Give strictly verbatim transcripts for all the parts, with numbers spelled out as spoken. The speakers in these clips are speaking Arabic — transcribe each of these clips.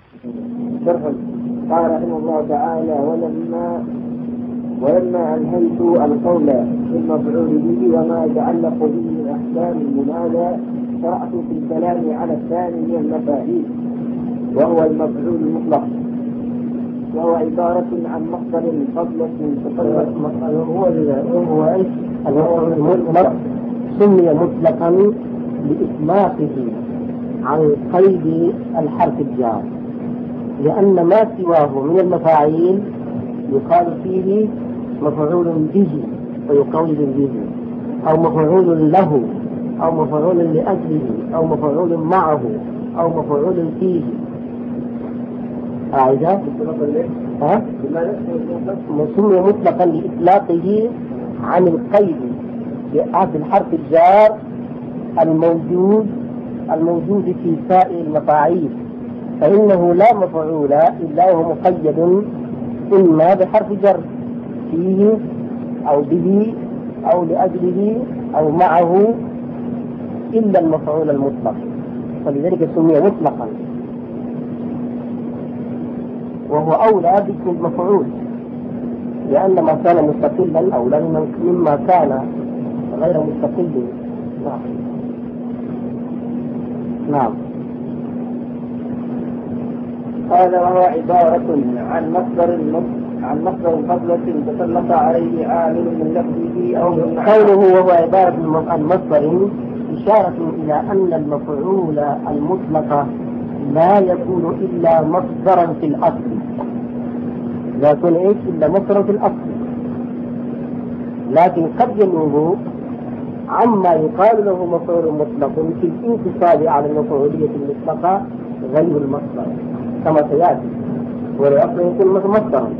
شرح. قال رحمه الله تعالى: ولما ولما أنهيت القول في المفعول به وما يتعلق به من أحكام المنادى شرعت في الكلام على الثاني من المفاعيل وهو المفعول المطلق، وهو عبارة عن مصدر فضلة تطلق. هو هو ايش؟ المفعول المطلق سمي مطلقا لإطلاقه عن قيد الحرف الجار، لأن ما سواه من المفاعيل يقال فيه مفعول به ويقول به، أو مفعول له، أو مفعول لأجله، أو مفعول معه، أو مفعول فيه. أعيدها؟ ها؟ سمي مطلقا لإطلاقه عن القيد في الحرف الجار الموجود الموجود في سائر المفاعيل، فإنه لا مفعول إلا وهو مقيد إما بحرف جر فيه أو به أو لأجله أو معه إلا المفعول المطلق، فلذلك سمي مطلقا، وهو أولى باسم المفعول، لأن ما كان مستقلا أولى مما كان غير مستقل. نعم نعم. قال: وهو عبارة عن مصدر عن مصدر فضلة تسلط عليه عامل من لفظه أو من قوله وهو عبارة عن مصدر إشارة إلى أن المفعول المطلق لا يكون إلا مصدرا في الأصل، لا يكون إيش إلا مصدرا في الأصل، لكن قد ينوب عما يقال له مفعول مطلق في الانتصاب على المفعولية المطلقة غير المصدر كما سيأتي، ولأصل يكون مصدرا.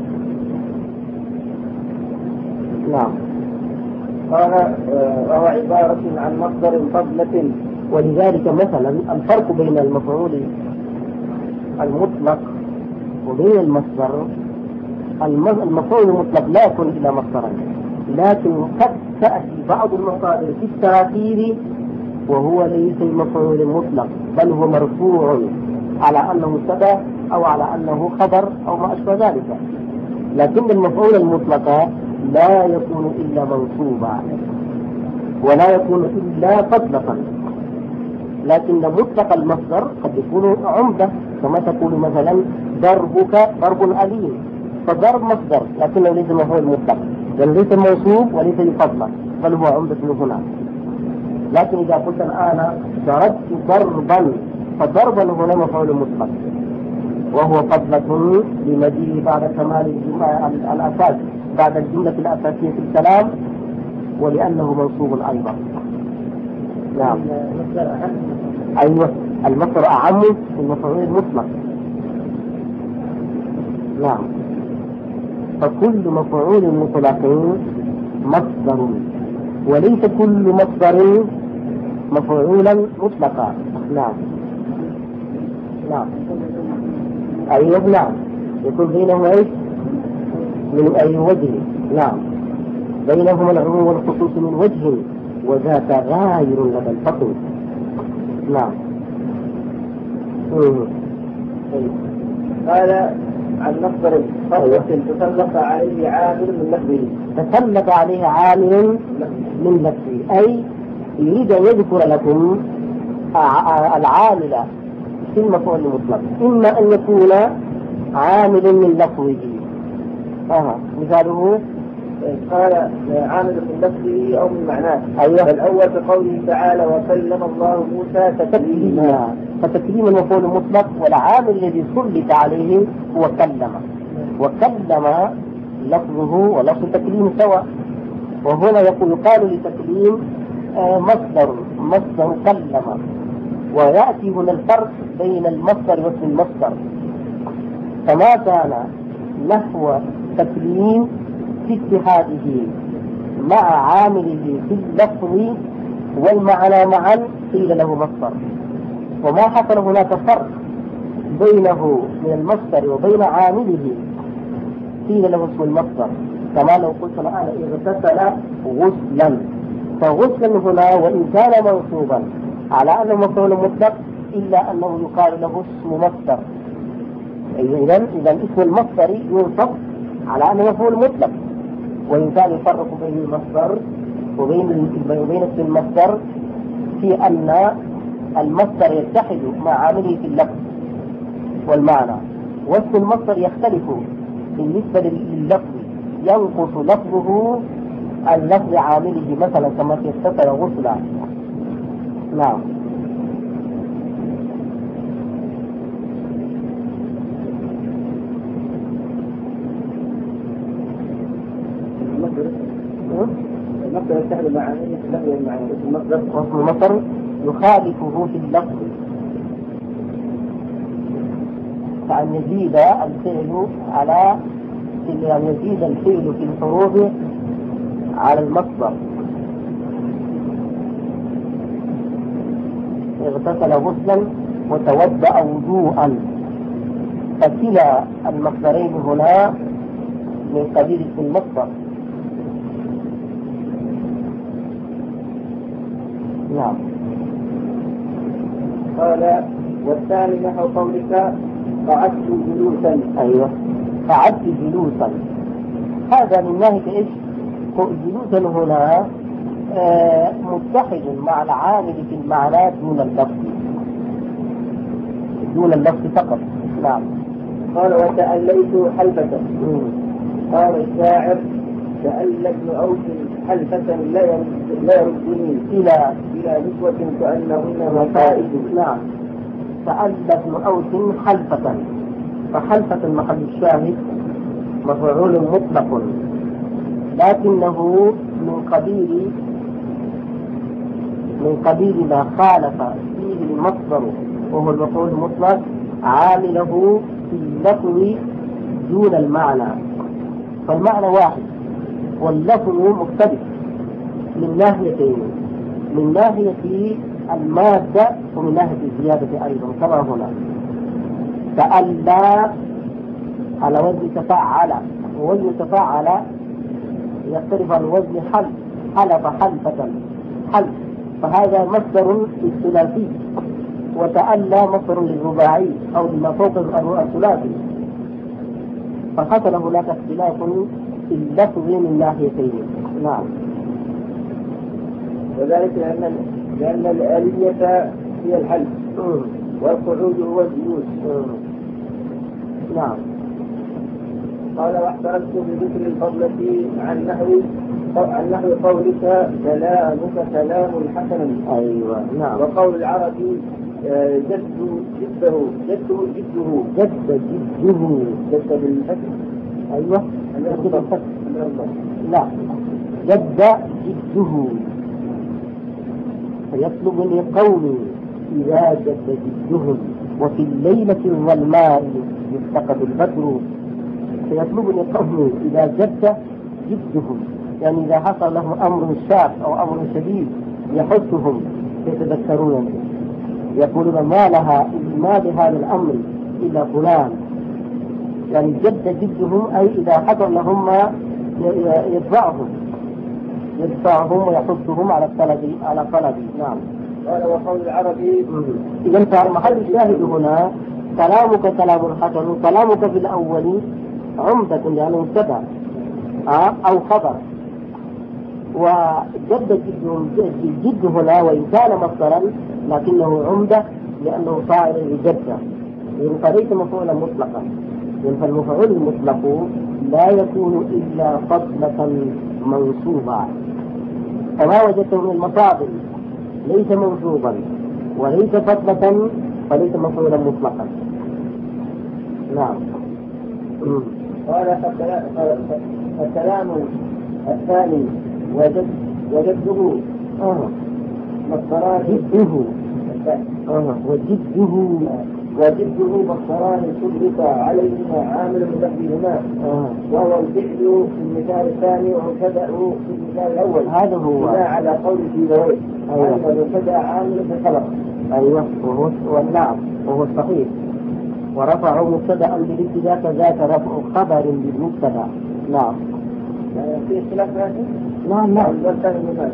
نعم. قال: وهو عبارة عن مصدر فضلة. ولذلك مثلا الفرق بين المفعول المطلق وبين المصدر، المفعول المطلق لا يكون إلا مصدرا، لكن قد تأتي بعض المصادر في التراكيب وهو ليس المفعول المطلق، بل هو مرفوع على أنه مبتدأ أو على أنه خبر أو ما أشبه ذلك، لكن المفعول المطلق لا يكون إلا منصوبا ولا يكون إلا فضلة، لكن مطلق المصدر قد يكون عمدة، كما تقول مثلا ضربك ضرب أليم، فضرب مصدر لكنه ليس مفعول مطلق، بل ليس موصوف وليس يفضل، بل هو عمدة هنا. لكن إذا قلت الآن ضربت ضربا، فضربا هنا مفعول مطلق وهو فضلة لمجيء بعد كمال الأساس بعد الجملة الأساسية في الكلام، ولأنه منصوب أيضا. نعم. أيوة، المصدر أعم في المفعول المطلق. نعم. فكل مفعول مطلق مصدر، وليس كل مصدر مفعولا مطلقا. نعم نعم. أيوة نعم، يكون بينهما إيش؟ من أي وجه؟ نعم، بينهما العموم والخصوص من وجه، وذاك غاير لدى الفصل. نعم. قال: عن مصدر فضلة تسلط عليه عامل من لفظه. تسلط عليه عامل من لفظه، أي يريد أن يذكر لكم العامل في المفعول المطلق، إما أن يكون عامل من لفظه. آه. مثاله قال: عامل من لفظه أو من معناه. أيوة. الأول بقوله تعالى: وكلم الله موسى تكليما. فتكليم المفعول المطلق، والعامل الذي سلط عليه هو كلم، وكلم لفظه ولفظ التكليم سواء، وهنا يقول قالوا لتكليم مصدر مصدر كلم، ويأتي هنا الفرق بين المصدر واسم المصدر، فما كان نحو تكليم في اتحاده مع عامله في اللفظ والمعنى معا قيل له مصدر، وما حصل هناك فرق بينه من المصدر وبين عامله قيل له اسم المصدر، كما لو قلت الآن اغتسل غسلا، فغسلا هنا وإن كان منصوبا على أنه مفعول مطلق إلا أنه يقال له اسم مصدر، إذا إذا اسم المصدر ينصب على أنه مفعول مطلق، وإن كان يفرق بين المصدر وبين وبين اسم المصدر في أن المصدر يتحد مع عامله في اللفظ والمعنى، واسم المصدر يختلف بالنسبة لللفظ، ينقص لفظه عن لفظ عامله، مثلا كما في اغتسل غسلا. نعم. المصدر يتحد مع عامله في اللفظ والمعنى، المصدر واسم المصدر يخالفه في اللفظ، فأن يزيد الفعل على أن يزيد الفعل في الحروف على المصدر. اغتسل غسلا وتوضأ وضوءا، فكلا المصدرين هنا من قبيل اسم المصدر. نعم. قال والثاني نحو قولك قعدت جلوسا. أيوة، قعدت جلوسا، هذا من ناحية إيش؟ جلوسا هنا آه متحد مع العامل في المعنى دون اللفظ، دون اللفظ فقط. نعم. قال وتأليت حلفة. قال الشاعر تألى ابن أوس حلفة لا يردني إلى إلى نسوة كأنهن مصائد. نعم. تألى ابن أوس حلفة، فحلفة محل الشاهد مفعول مطلق، لكنه من قبيل من قبيل ما خالف فيه المصدر وهو المفعول المطلق عامله في اللفظ دون المعنى، فالمعنى واحد واللفظ مختلف من ناحيتين، من ناحية المادة ومن ناحية الزيادة أيضا كما هنا. تألى على وزن تفاعل، ووزن تفاعل يختلف عن وزن حلف، حلف حلفة حلف، فهذا مصدر الثلاثي، وتألى مصدر للرباعي أو لما فوق الثلاثي، فحصل هناك اختلاف في اللفظ من ناحيتين. نعم. وذلك لأن لأن الآلية هي الحلف والقعود هو الجلوس. نعم. قال واحترزت بذكر الفضلة عن نحو عن نحو قولك كلامك كلام حسن. أيوة. نعم. وقول العربي جد جده جد جده جد جده جد بالفتح. أيوة. جد بالفتح. لا، جد جده، فيطلبني قومي إذا جد جدهم، وفي الليلة الظلماء يفتقد البدر، فيطلبني قومي إذا جد جدهم، يعني إذا حصل لهم أمر شاق أو أمر شديد يحثهم يتذكرون، يقولون ما لها ما بهذا الأمر إلا فلان، يعني جد جدهم أي إذا حصل لهم ما يدفعهم يدفعهم ويحثهم على الطلب على طلب. نعم. قال وقول العربي. إذا فالمحل الشاهد هنا كلامك كلام حسن، كلامك في الأول عمدة يعني مبتدأ أو خبر، وجد الجد هنا وإن كان مصدرا لكنه عمدة لأنه فاعل لجدة، فليس مفعولا مطلقا، فالمفعول المطلق لا يكون إلا فضلة منصوبة، فما وجدته من المصادر ليس منصوبا وليس فضلة فليس مفعولا مطلقا. نعم. قال فالكلام الثاني وجد وجده مصدران جده وجده وجده مصدران سلط عليهما عامل مدبرهما، وهو الفعل في المثال الثاني ومبتدأ في المثال الأول. هذا هو على قول سيبويه. أيوة. المبتدأ عامل في الخبر. أيوة. وهو والنعم وهو الصحيح، ورفعوا مبتدأ للابتداء كذاك رفع خبر للمبتدأ. نعم. في اختلاف هذا؟ نعم. نعم.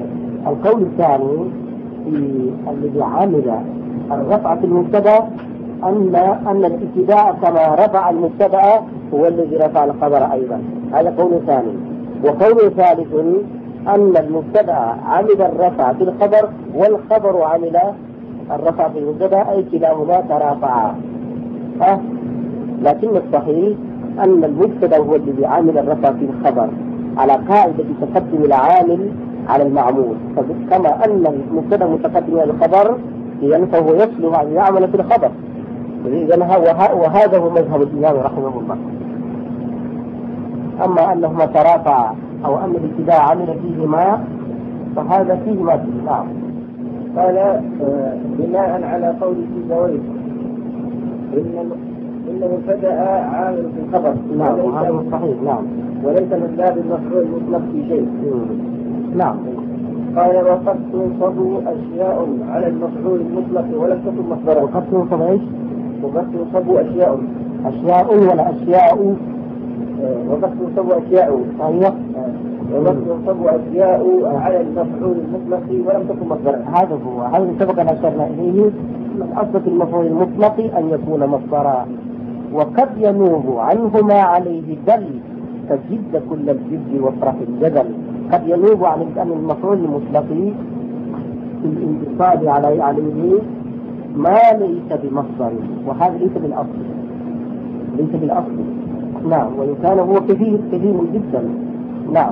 القول الثاني في الذي عمل الرفع في المبتدأ أن أن الابتداء كما رفع المبتدأ هو الذي رفع الخبر أيضا. هذا قول ثاني. وقول ثالث أن المبتدأ عمل الرفع في الخبر والخبر عمل الرفع في المبتدأ، أي كلاهما ترافعا. أه؟ لكن الصحيح أن المبتدأ هو الذي عمل الرفع في الخبر على قاعدة تقدم العامل على المعمول، كما أن المبتدأ متقدم على الخبر فهو يصلح أن يعمل في الخبر. وهذا هو مذهب الإمام رحمه الله. أما أنهما ترافعا أو أن الابتداء عمل فيهما فهذا فيهما فيه. نعم. قال بناء على قول سيبويه إن إن المبتدأ عامل في الخبر. نعم وهذا صحيح. نعم وليس من باب المفعول المطلق في شيء. نعم. قال وقد تنصب أشياء على المفعول المطلق ولم تكن مصدرا. وقد تنصب إيش؟ وقد تنصب أشياء أشياء ولا أشياء؟ وقد تنصب أشياء. أيوة. وقد تنصب أشياء على المفعول المطلق ولم تكن مصدرا. هذا هو هذا سبق أن أشرنا إليه. من أصل المفعول المطلق أن يكون مصدرا، وقد ينوب عنه ما عليه دل فجد كل الجد وافرح الجدل. قد ينوب عن أن المفعول المطلق في الانتصاب عليه عليه ما ليس بمصدر، وهذا ليس بالأصل ليس بالأصل. نعم. وإن كان هو كثير كثير جدا. نعم.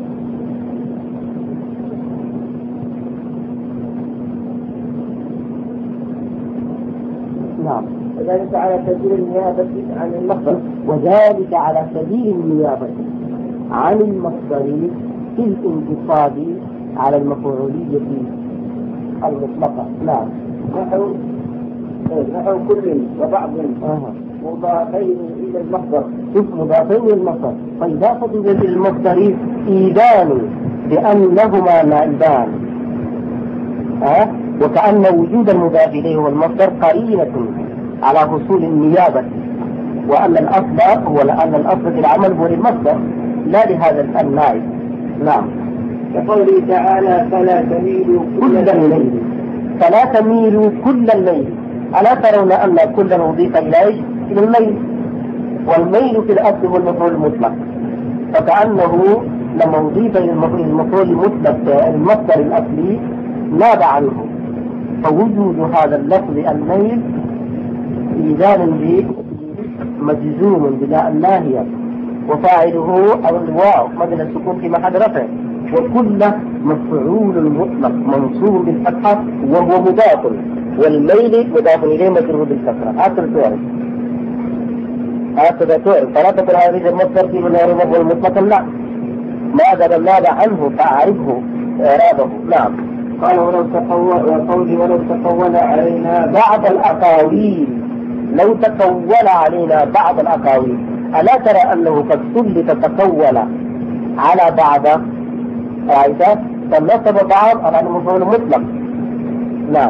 نعم. وذلك على سبيل النيابة عن المصدر. وذلك على سبيل النيابة عن المصدر في الانتصاب على المفعولية المطلقة. نعم. نحو نحو كل وبعض آه. مضافين إلى المصدر. شوف مضافين إلى المصدر، فإضافة إلى المصدر إيذان بأنهما نائبان، أه؟ وكأن وجود المضاف إليه والمصدر قرينة على حصول النيابة، وأن الأصل هو أن الأصل في العمل هو للمصدر لا لهذا النائب. نعم. كقوله تعالى فلا تميلوا كل الليل فلا تميلوا كل الليل. ألا ترون أن كل أضيف إليه إلى الليل، والميل في الأصل هو المفعول المطلق، فكأنه لما أضيف إلى المفعول المطلق المصدر الأصلي ناب عنه، فوجود هذا اللفظ الميل إيذان به مجزوم بلا الناهية، وفاعله أو الواو مدن السكون في محل رفع، وكل مفعول مطلق منصوب بالفتحة وهو مضاف، والميل مضاف إليه مجرور بالكسرة. هكذا تعرف هكذا تعرف فلا تقل هذه المصدر في المفعول المطلق. لا، ما دام ناب عنه فأعرفه إعرابه. نعم. قال ولو تقول وقولي ولو تقول علينا بعض الأقاويل لو تقول علينا بعض الأقاويل. ألا ترى أنه قد سلط تقول على بعض قاعدة فنصب بعض على المفعول المطلق. نعم.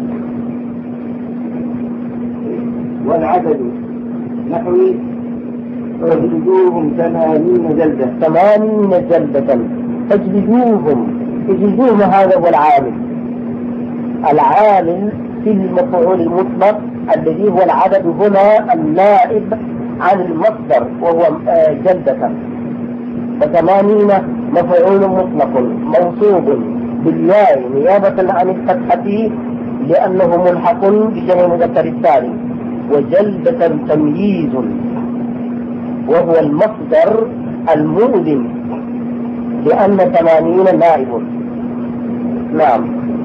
والعدد نحو اجلدوهم ثمانين جلدة. ثمانين جلدة اجلدوهم. اجلدوهم هذا هو العامل العامل في المفعول المطلق الذي هو العدد هنا النائب عن المصدر وهو جلدة. فثمانين مفعول مطلق منصوب بالياء نيابة عن الفتحة لأنه ملحق بجمع مذكر الثاني، وجلدة تمييز وهو المصدر المؤذن لأن ثمانين نائب. نعم.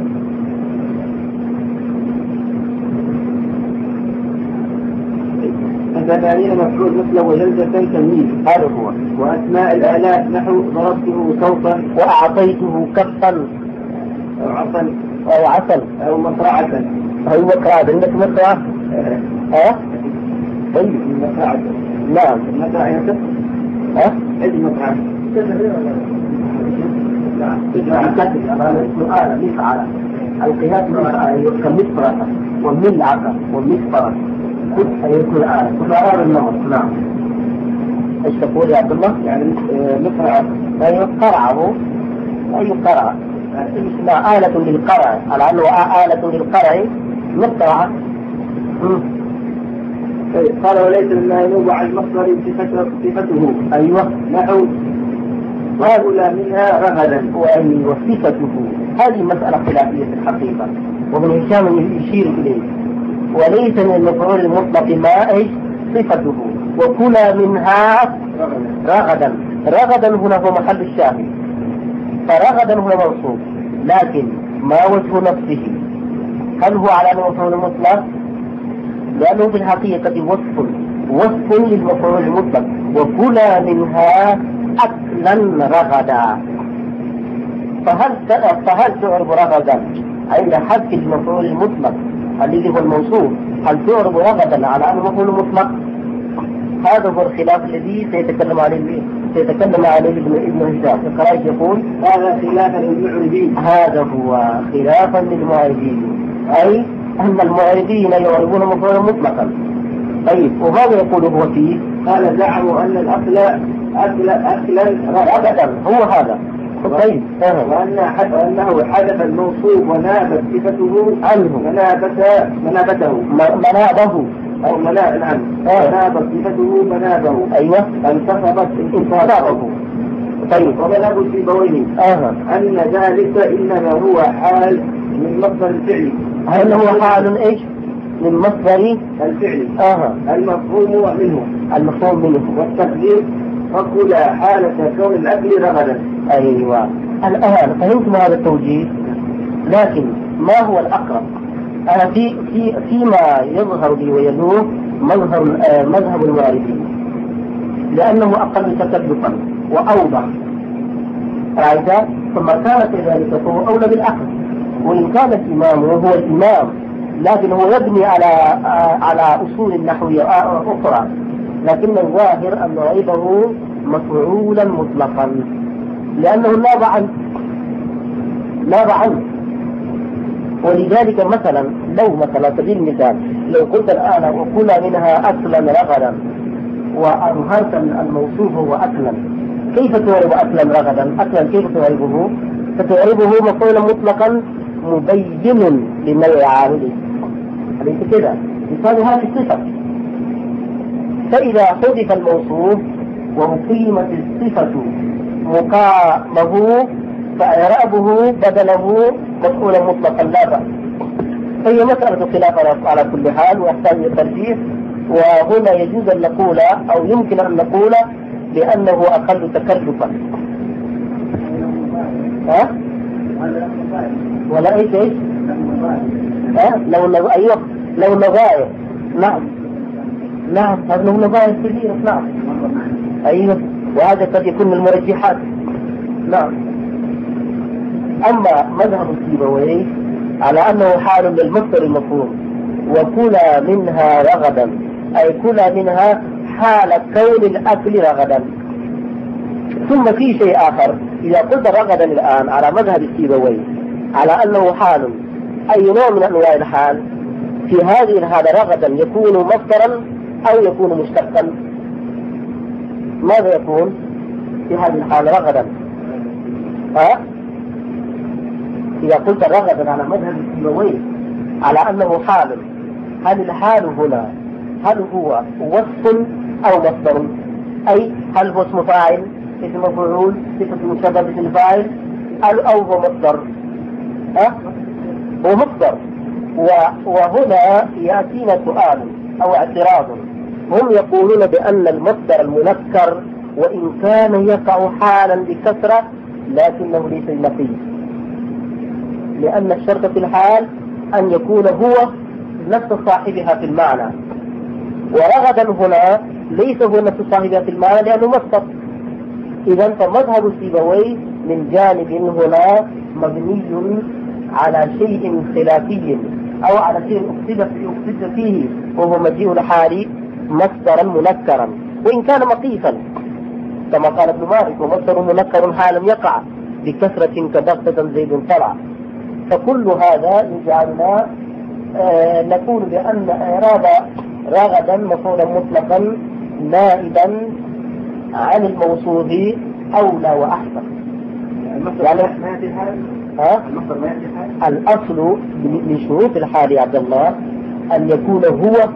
ثمانين مفعول مثل وجلدة تمييز. هذا هو. وأسماء الآلات نحو ضربته صوتا وأعطيته كفا أو عصا أو عسل أو مصرعة. أو مصرعة. عندك مصرعة؟ ها؟ طيب. مصرعة. نعم. مصرعة يكف. ها؟ إيش مصرعة؟ نعم. الكتب هذا اسمه آلة مفعلة. القياس كمصرعة وملعقة ومصفرة كل يكون آلة كل النمط. نعم. ايش تقول يا عبد الله؟ يعني مصرعة أي قرعه أي قرع اسمها آلة للقرع، على أنه آلة للقرع مصرعة. قال وليس مما ينوب عن المصدر صفته. أيوة. نحو وأولى منها رغدا وصفته. هذه مسألة خلافية في الحقيقة، وابن هشام يشير إليه. وليس من المفعول المطلق ما إيش صفته، وكلا منها رغدا. رغدا هنا هو محل الشاهد، فرغدا هنا منصوب، لكن ما وجه نفسه؟ هل هو على أنه مفعول مطلق؟ لأنه في الحقيقة وصف وصف للمفعول المطلق، وكلا منها أكلا رغدا. فهل فهل تعرب رغدا عند حذف المفعول المطلق الذي هو الموصوف؟ هل تعرب رغدا على أنه مفعول مطلق؟ هذا هو الخلاف الذي سيتكلم عليه سيتكلم عليه ابن هشام. القرائي يقول هذا خلافا للمعربين. هذا هو خلافا للمعربين، أي أن المعربين يعربون مفعولا مطلقا. طيب، وماذا يقول هو فيه؟ قال زعموا أن الأصل أكل أكلا أبدا هو هذا. طيب، وأن أنه حدث الموصوف ونابت صفته عنه منابته منابته منابه أو منا نعم منابت صفته منابه. أيوة، انتصبت انتصابه. طيب، ومناب السيبويه آه. أن ذلك إنما هو حال من مصدر الفعل. هل هو حال إيش؟ من مصدر الفعل. آه. المفهوم منه المفهوم منه والتقدير فكل حالة كون الأكل رغدا. أيوة، الآن فهمتم هذا التوجيه، لكن ما هو الأقرب؟ أنا في في فيما يظهر لي ويلوح مظهر آه مذهب المعرفين، لأنه أقل تكلفا وأوضح. رأيت؟ ثم كان كذلك فهو أولى بالأخذ، وإن كان الإمام وهو الإمام لكن هو يبني على آه على أصول نحوية آه أخرى، لكن الظاهر أن عيبه مفعولا مطلقا لأنه ناب عنه ناب عنه ولذلك مثلا لو مثلا سبيل المثال لو قلت الآن وكل منها أكلا رغدا وأظهرت الموصوف هو أكلا، كيف تعرب أكلا رغدا؟ أكلا كيف تعربه؟ فتعربه مفعولا مطلقا مبين لنوع عامله. أليس كده؟ مثال هذه الصفة. فإذا حذف الموصوف وأقيمت الصفة مقامه فإعرابه بدله مفعولا مطلقا لا بأس. هي مسألة خلاف على كل حال ويحتاج إلى ترجيح، وهنا يجوز أن نقول أو يمكن أن نقول بأنه أقل تكلفا. ها؟ ولا إيش إيش؟ ها؟ لو لو أيوه لو نظائر. نعم نعم هذا له نظائر كثيرة. نعم أيوه، وهذا قد يكون من المرجحات. نعم. أما مذهب السيبويه على أنه حال للمصدر المفهوم وكلا منها رغدا، أي كلا منها حال كون الأكل رغدا. ثم في شيء آخر، إذا قلت رغدا الآن على مذهب السيبويه على أنه حال، أي نوع من أنواع الحال؟ في هذه الحالة رغدا يكون مصدرا أو يكون مشتقا؟ ماذا يكون في هذه الحالة رغدا؟ ها؟ إذا قلت رغدا على مذهب السيبويه على أنه حال، هل الحال هنا هل هو وصف أو مصدر؟ أي هل هو اسم فاعل، اسم مفعول، صفة مشبهة باسم فاعل، أو هو مصدر؟ ها؟ هو مصدر. وهنا يأتينا سؤال أو اعتراض. هم يقولون بأن المصدر المنكر وإن كان يقع حالا بكثرة لكنه ليس بنقيص، لأن الشرط في الحال أن يكون هو نفس صاحبها في المعنى، ورغدا هنا ليس هو نفس صاحبها في المعنى لأنه مصدر. إذا فمذهب السيبويه من جانب هنا مبني على شيء خلافي أو على شيء أقصد فيه، وهو مجيء الحال مصدرا منكرا وإن كان مقيسا كما قال ابن مالك ومصدر منكر حال يقع بكثرة كبغتة زيد طلع. فكل هذا يجعلنا آه نقول بأن إعراب رغدا مفعولا مطلقا نائبا عن الموصوف أولى وأحسن. يعني ها؟ الأصل من شروط الحال يا عبد الله أن يكون هو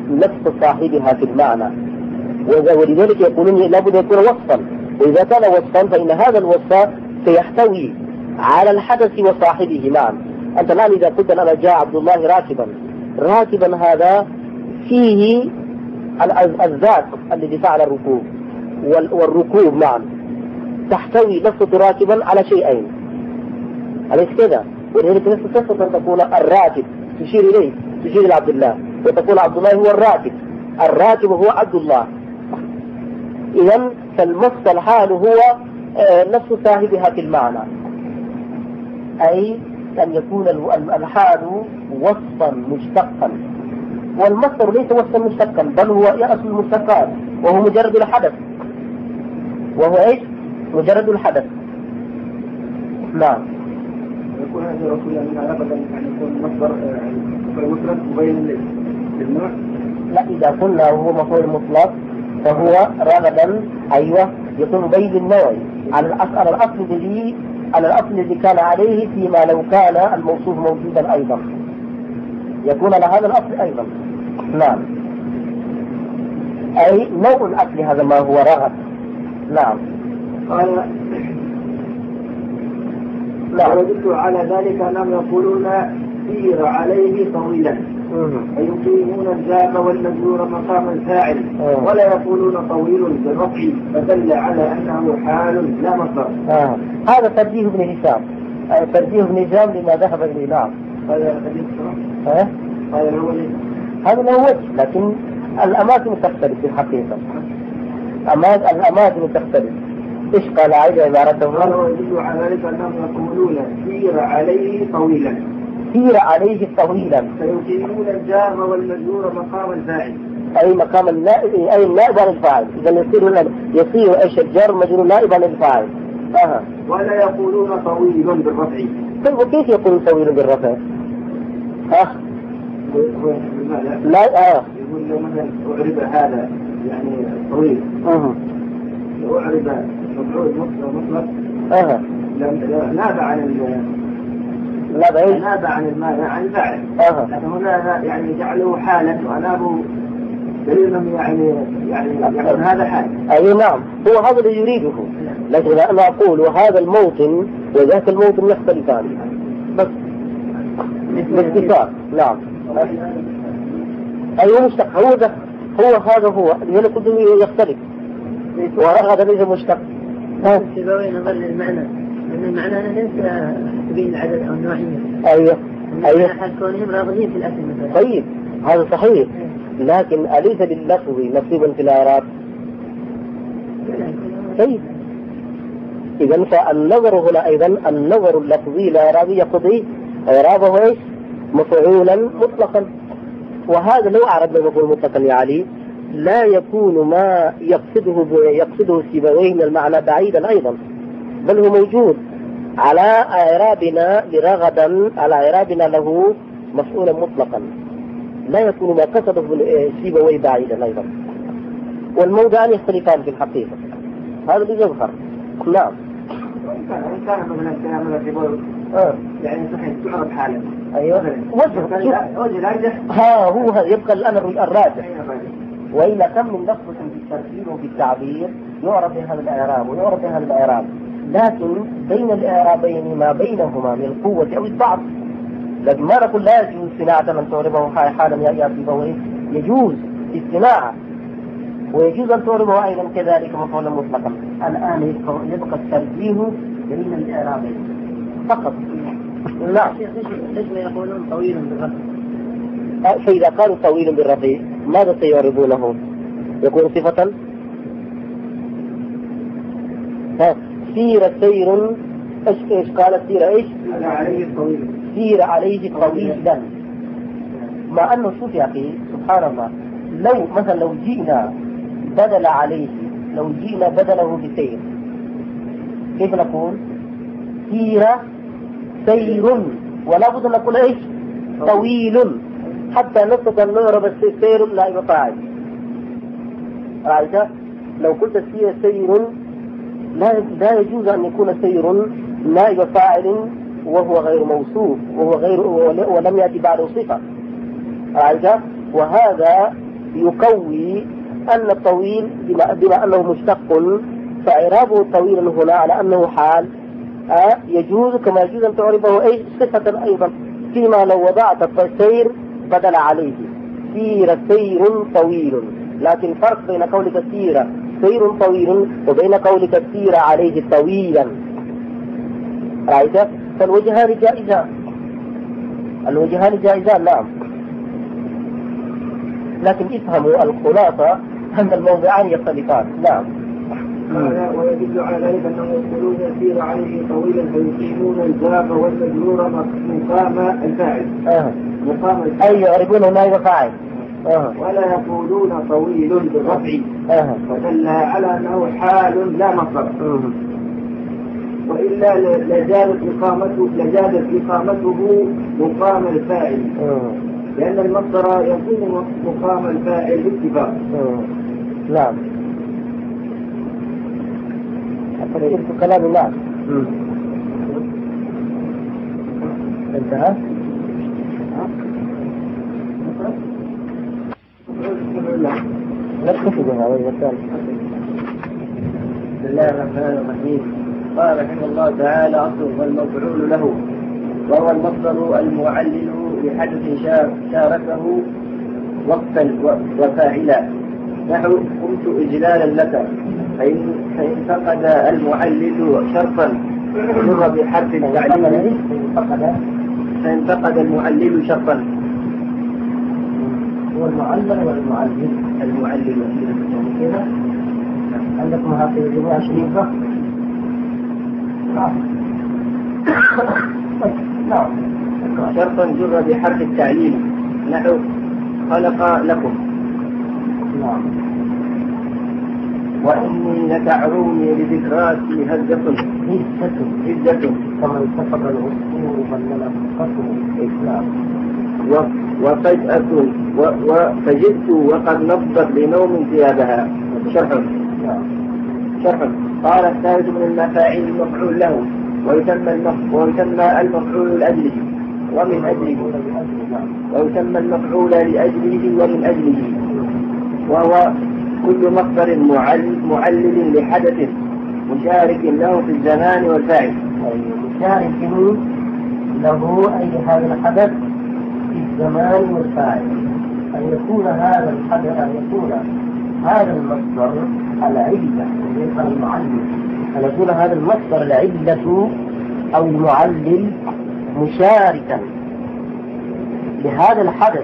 نفس صاحبها في المعنى، ولذلك يقولون لابد يكون وصفا، وإذا كان وصفا فإن هذا الوصف سيحتوي على الحدث وصاحبه معا. أنت الآن إذا قلت أنا جاء عبد الله راكبا، راكبا هذا فيه الذات الذي فعل الركوب والركوب معا، تحتوي لفظة راكبا على شيئين، أليس كذا؟ ولذلك نفس تستطيع أن تقول الراكب تشير إليه، تشير إلى عبد الله، وتقول عبد الله هو الراكب، الراكب هو عبد الله. إذن فالمصدر الحال هو نفس صاحبها في المعنى، أي أن يكون الحال وصفا مشتقا، والمصدر ليس وصفا مشتقا بل هو أصل المشتقات، وهو مجرد الحدث، وهو إيش؟ مجرد الحدث. نعم. يكون هذا رسول الله علاقة أن يكون مصدر مفرد مبين للنوع؟ لا، إذا قلنا هو مفعول مطلق فهو رغدا أيوه يكون مبين للنوع على الأصل، على الأصل الذي على الأصل الذي كان عليه، فيما لو كان الموصوف موجودا أيضا يكون على هذا الأصل أيضا. نعم، أي نوع الأصل هذا ما هو رغد. نعم. قال ويدل على ذلك أنهم يقولون سير عليه طويلا، فيقيمون الجاب والمجرور مقام الفاعل، ولا يقولون طويل بالرفع، فدل على أنه حال لا مصدر. آه. هذا ترجيح ابن هشام، ترجيح ابن هشام لما ذهب إليه. نعم. هذا هذا له وجه، لكن الأماكن تختلف في الحقيقة، الأماكن تختلف. إيش قال عيد عبارته؟ قال ويدل على ذلك أنهم يقولون سير عليه طويلا، سير عليه طويلا، فيقيمون الجار والمجرور مقام الفاعل، أي مقام النائب، أي النائب عن الفاعل. إذا يصير يصير إيش الجار مجرور نائب عن الفاعل. أها. ولا يقولون طويل بالرفع. طيب وكيف يقولون طويل بالرفع؟ ها؟ لا آه. يقول لو مثلا أعرب هذا يعني طويل. أها. لو أعرب مفعول مطلق. أها. نابع عن نابع إيش؟ نابع عن المانع عن الفاعل. أها. لكن هنا يعني جعلوا حالا وأنابوا دليل يعني يعني يعني هذا حال. أي نعم، هو هذا اللي يريده، لكن أنا أقول وهذا الموطن وذاك الموطن يختلفان بس باختصار. نعم. أيوه مشتق، هو ده هو هذا هو اللي كله يختلف، ورغد ليس مشتق. سيبوي نظر للمعنى، لأن المعنى ليس تبين العدد أو النوعية. أيوه أيوه. حال كونهم راغبين في الأكل مثلا. طيب هذا صحيح، لكن أليس لللفظ نصيبا في الإعراب؟ طيب إذا فالنظر هنا أيضا النظر اللفظي الإعرابي يقضي إعرابه إيش؟ مفعولا مطلقا. وهذا لو أعربنا مفعول مطلقا يا علي لا يكون ما يقصده يقصده سيبويه من المعنى بعيدا أيضا، بل هو موجود على إعرابنا لرغدا، على إعرابنا له مفعولا مطلقا، لا يكون ما قصده سيبويه بعيدا أيضا، والموضعان يختلفان في الحقيقة. هذا اللي يظهر. نعم. إن كان مثلا كلام الرجل يعني صحيح تعرف حالا. أيوه. وجه وجه الأرجح. ها هو هذا يبقى الأمر الراجح. وإلا كم من لفظ في الترتيب وفي التعبير يعرف بهذا الإعراب ويعرف بهذا الإعراب، لكن بين الإعرابين ما بينهما من القوة أو الضعف. لكن ما نقول لا يجوز صناعة أن تعربه حالا يا سيبويه، يجوز في الصناعة، ويجوز أن تعربه أيضا كذلك مفعولا مطلقا. الآن يبقى الترجيح بين الإعرابين فقط. لا. ليش ما يقولون طويل بالرفع؟ فإذا قالوا طويل بالرفع ماذا سيعربونه؟ يكون صفة؟ ها سير سير ايش ايش قال سير ايش؟ عليه طويل. سير عليه طويلا. مع أنه شوف يا أخي سبحان الله، لو مثلا لو جئنا بدل عليه، لو جئنا بدله بسير كيف نقول؟ سير سير، ولا بد أن نقول إيش؟ طويل، حتى نستطيع أن نعرب السير لا يفعل. رأيت؟ لو قلت سير سير لا لا يجوز أن يكون سير نائب فاعل وهو غير موصوف، وهو غير ولم يأتي بعده صفة. رأيت؟ وهذا يقوي أن الطويل بما, بما أنه مشتق فإعرابه طويلا هنا على أنه حال آه يجوز كما يجوز أن تعربه أي صفة أيضا، فيما لو وضعت السير بدل عليه سير سير طويل، لكن فرق بين قولك سير سير طويل وبين قولك سير عليه طويلا. رأيت؟ فالوجهان جائزان، الوجهان جائزان نعم، لكن افهموا الخلاصة أن الموضعان يختلفان. نعم. ويدل على ذلك أنهم يقولون يسير عليه طويلا فيقيمون الباب والمجرور مقام الفاعل. آه. مقام الفاعل. أي يعرفونه نائب فاعل. آه. ولا يقولون طويل بالرفع. آه. فدل على أنه حال لا مصدر. آه. وإلا لزالت إقامته لزالت إقامته مقام الفاعل. آه. لأن المصدر يكون مقام الفاعل باتفاق. آه. نعم. أفضل كلام الناس. انتهى؟ لا تكفي هذا المثال. بسم الله الرحمن الرحيم. قال رحمه الله تعالى: أصل والمفعول له، وهو المصدر المعلل لحدث شاركه وقتا وفاعلا، نحو قمت إجلالا لك، فإن فقد المعلل شرطا جر بحرف التعليل، فإن فقد المعلل شرطا. هو المعلل والمعلل. المعلل كذا عندكم هذه الجملة شريفة. نعم. شرطا جر بحرف التعليل، نحو خلق لكم. نعم. وإني لتعروني بذكراتي هزة هزة كما اتفق الأصول بل الإسلام. وفجأة وفجئت وقد نبضت بنوم ثيابها. شرح شرح قال: الثالث من المفاعيل المفعول له، ويسمى ويسمى المفعول لأجله ومن أجله، ويسمى المفعول لأجله ومن أجله، وهو كل مصدر معلل لحدث مشارك له في الزمان والفاعل. مشارك له أي هذا الحدث في الزمان والفاعل، أن يكون هذا الحدث أن يكون هذا المصدر العلة المعلل، أن يكون هذا المصدر العلة أو المعلل مشاركا لهذا الحدث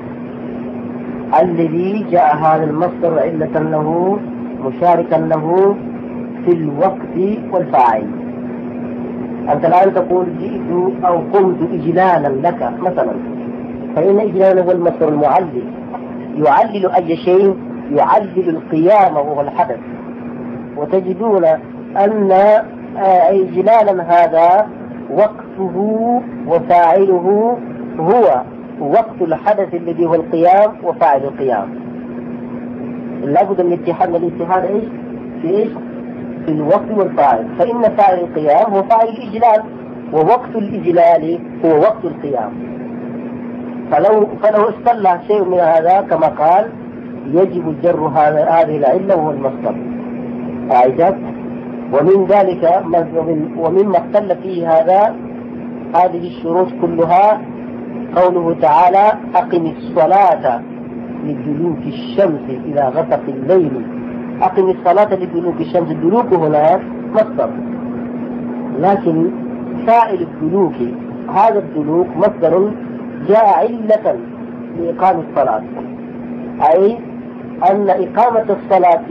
الذي جاء هذا المصدر علة له مشاركا له في الوقت والفاعل. أنت الآن تقول جئت أو قمت إجلالا لك مثلا، فإن إجلالا هو المصدر المعلل، يعلل أي شيء، يعلل القيام وهو الحدث. وتجدون أن إجلالا هذا وقته وفاعله هو وقت الحدث الذي هو القيام وفاعل القيام. لابد من الاتحاد من الاتحاد ايش؟ في ايش؟ في الوقت والفاعل، فإن فاعل القيام هو فاعل الإجلال، ووقت الإجلال هو وقت القيام. فلو فلو استلى شيء من هذا كما قال يجب جر هذه العلة وهو المصدر. أعجب. ومن ذلك ومما اختل فيه هذا هذه الشروط كلها قوله تعالى: أقم الصلاة لدلوك الشمس إلى غسق الليل. أقم الصلاة لدلوك الشمس، الدلوك هنا مصدر، لكن فاعل الدلوك هذا الدلوك مصدر جاء علة لإقام الصلاة، أي أن إقامة الصلاة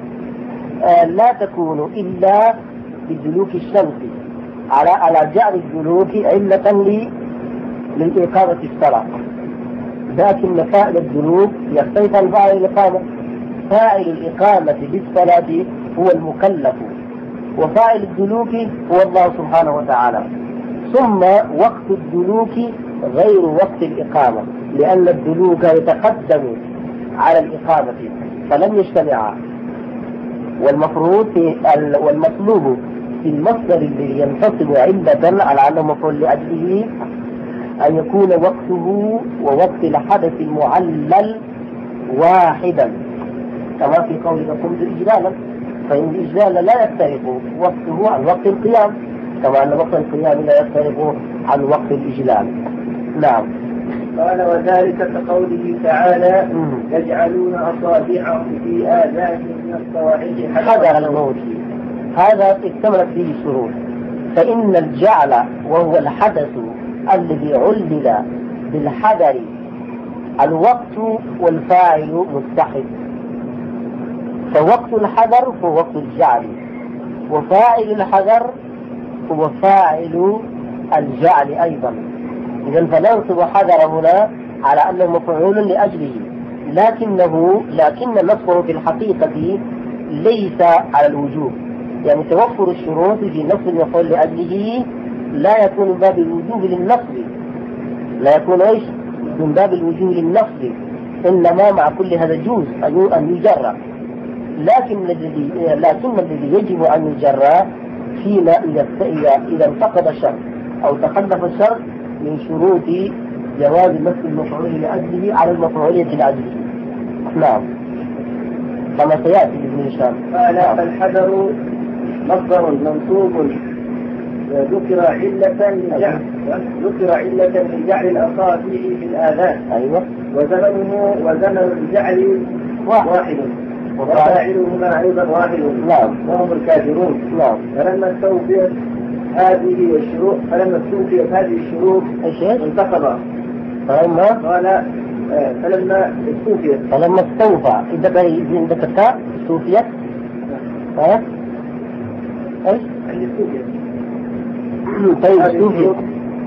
لا تكون إلا بدلوك الشمس، على على جعل الدلوك علة لإقامة الصلاة. لكن فاعل الدلوك يختلف عن فاعل الإقامة. فاعل الإقامة بالصلاة هو المكلف، وفاعل الدلوك هو الله سبحانه وتعالى. ثم وقت الدلوك غير وقت الإقامة، لأن الدلوك يتقدم على الإقامة فلم يجتمعا. والمفروض في والمطلوب في المصدر الذي ينتصب علة على أنه مفعول لأجله أن يكون وقته ووقت الحدث المعلل واحدا، كما في قولك قمت إجلالا، فإن الإجلال لا يفترق وقته عن وقت القيام، كما أن وقت القيام لا يفترق عن وقت الإجلال. نعم. قال وذلك كقوله تعالى يجعلون أصابعهم في آذانهم من الصواعق حذر الموت، هذا اكتملت فيه الشروط. فإن الجعل وهو الحدث الذي علل بالحذر الوقت والفاعل متحد، فوقت الحذر هو وقت الجعل، وفاعل الحذر هو فاعل الجعل أيضا. إذن فننصب حذر هنا على أنه مفعول لأجله، لكنه لكن نصبه في الحقيقة ليس على الوجوب، يعني توفر الشروط في نصب المفعول لأجله لا يكون من باب الوجوب للنصب، لا يكون ايش من باب الوجوب للنصب، إنما مع كل هذا جوز أن يجرى، لكن الذي لكن الذي يجب أن يجرى فيما إذا إذا انتقض الشرط أو تخلف الشرط من شروط جواز نصب المفعول لأجله على المفعولية لأجله. نعم، كما سيأتي بإذن الله. قال فالحذر مصدر منصوب ذكر علة للجعل ذكر علة للجعل الأصابع في الآذان. أيوة. وزمنه وزمن الجعل واحد وفاعلهما أيضا واحد. نعم. وهم الكافرون. نعم. فلما استوفيت هذه الشروط فلما استوفيت هذه الشروط انتقض. فلما قال فلما استوفيت فلما استوفى إذا عندك تاء استوفيت ها ايش؟ استوفيت. طيب استوفيت.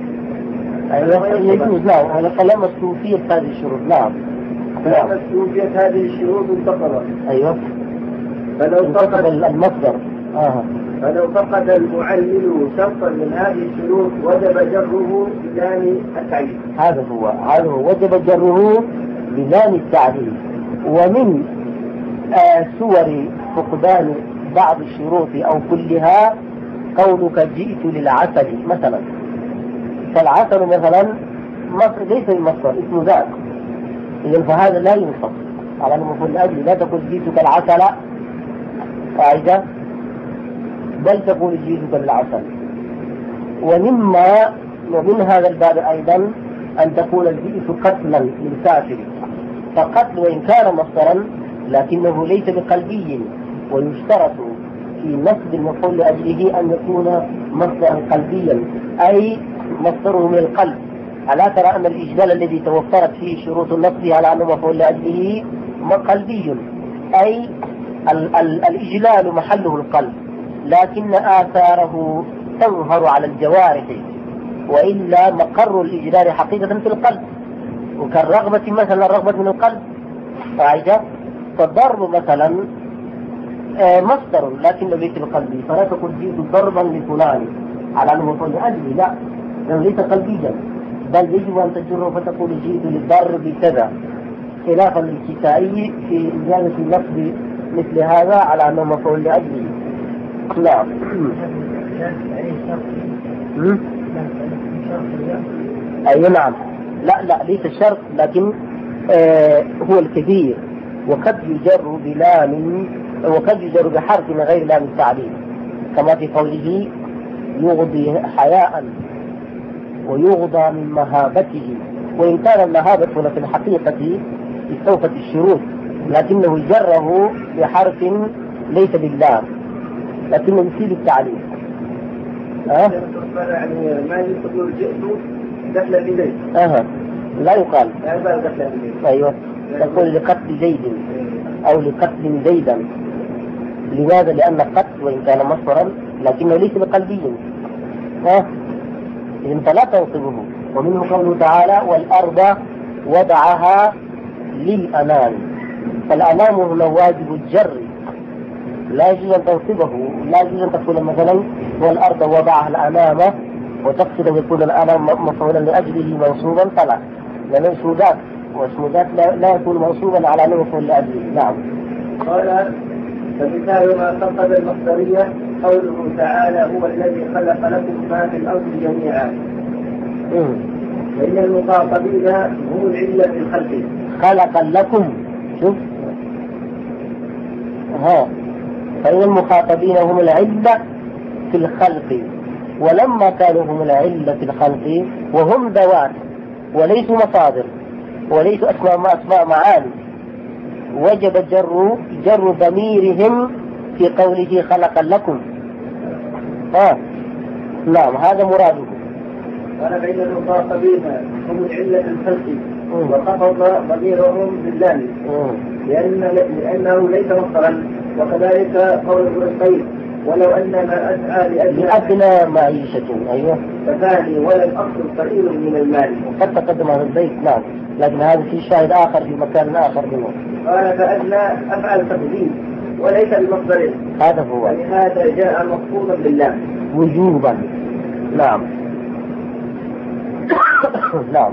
أيوة يجوز. نعم. فلما استوفيت هذه الشروط. نعم. فلما استوفيت هذه الشروط انتقضت. أيوة. فلو فقد المصدر آه. فلو فقد المعلل شرطا من هذه الشروط وجب جره بلام التعليل. هذا هو هذا هو وجب جره بلام التعليل. ومن آه صور فقدان بعض الشروط أو كلها قولك جئت للعسل مثلا، فالعسل مثلا ليس المصدر اسم ذات، إذن فهذا لا ينصب على المفعول الأجل. لا تقول جئتك العسل قاعدة، بل تقول جئتك للعسل. ومما ومن هذا الباب أيضا أن تقول جئت قتلا للكافر، فقتل وإن كان مصدرا لكنه ليس بقلبي، ويشترط في نصب المفعول لأجله أن يكون مصدرا قلبيا، أي مصدره من القلب. ألا ترى أن الإجلال الذي توفرت فيه شروط النصب على أنه مفعول لأجله قلبي، أي ال ال الإجلال محله القلب، لكن آثاره تظهر على الجوارح، وإلا مقر الإجلال حقيقة في القلب، وكالرغبة مثلا الرغبة من القلب قاعدة. فالضرب مثلا مصدر لكن ليس بقلبي، فلا تقول جئت ضربا لفلان على أنه مفعول لأجله، لا، لأنه ليس قلبيا، بل يجب أن تجره فتقول جئت للضرب كذا، خلافا للكسائي في زيادة النصب مثل هذا على أنه مفعول لأجله. نعم. أي نعم. لا لا ليس الشرط، لكن آه هو الكثير، وقد يجر بلام وقد يجر بحرف من غير لام التعليل، كما في قوله يغضي حياء ويغضى من مهابته، وإن كان المهابة هنا في الحقيقة استوفت الشروط، لكنه جره بحرف ليس باللام، لكنه يفيد التعليل. أه؟ يعني ما يقول جئت دخل إليه. أها لا يقال. لا يقال دخل إليه. أيوه تقول لقتل زيد أو لقتل زيدا. لماذا؟ لأن قتل وإن كان مصدرا لكنه ليس بقلبي. ها إذن فلا تنصبه. ومنه قوله تعالى والأرض وضعها للأنام، فالأنام هو واجب الجر، لا يجوز أن تنصبه، لا يجوز أن تقول مثلا والأرض وضعها الأنام وتقصد أن يكون الأنام مفعولا لأجله منصوبا، فلا، لأنه اسم ذات، واسم ذات لا, لا يكون منصوبا على أنه مفعول لأجله. نعم. قال فمثال ما فقد المصدرية قوله تعالى هو الذي خلق لكم ما في الأرض جميعا، فإن المخاطبين هم العلة في الخلق. خلق لكم شوف ها، فإن المخاطبين هم العلة في الخلق، ولما كانوا هم العلة في الخلق وهم ذوات وليسوا مصادر وليسوا أسماء ما أسماء معاني، وجب جر جر ضميرهم في قوله خلقا لكم. ها نعم هذا مراده. قال بين المخاطبين هم العلة في الخلق وخفض ضميرهم بالله لأن لأنه ليس مصدرا، وكذلك قول ابن القيم ولو أن ما أسعى لأدنى معيشة أيوه فثاني ولم أقصد قليل من المال. وقد تقدم هذا البيت نعم، لكن هذا في شاهد آخر في مكان آخر منه. قال فأدنى أفعل تقديم وليس بمصدر، هذا هو، ولهذا جاء مقصودا بالله وجوبا. نعم نعم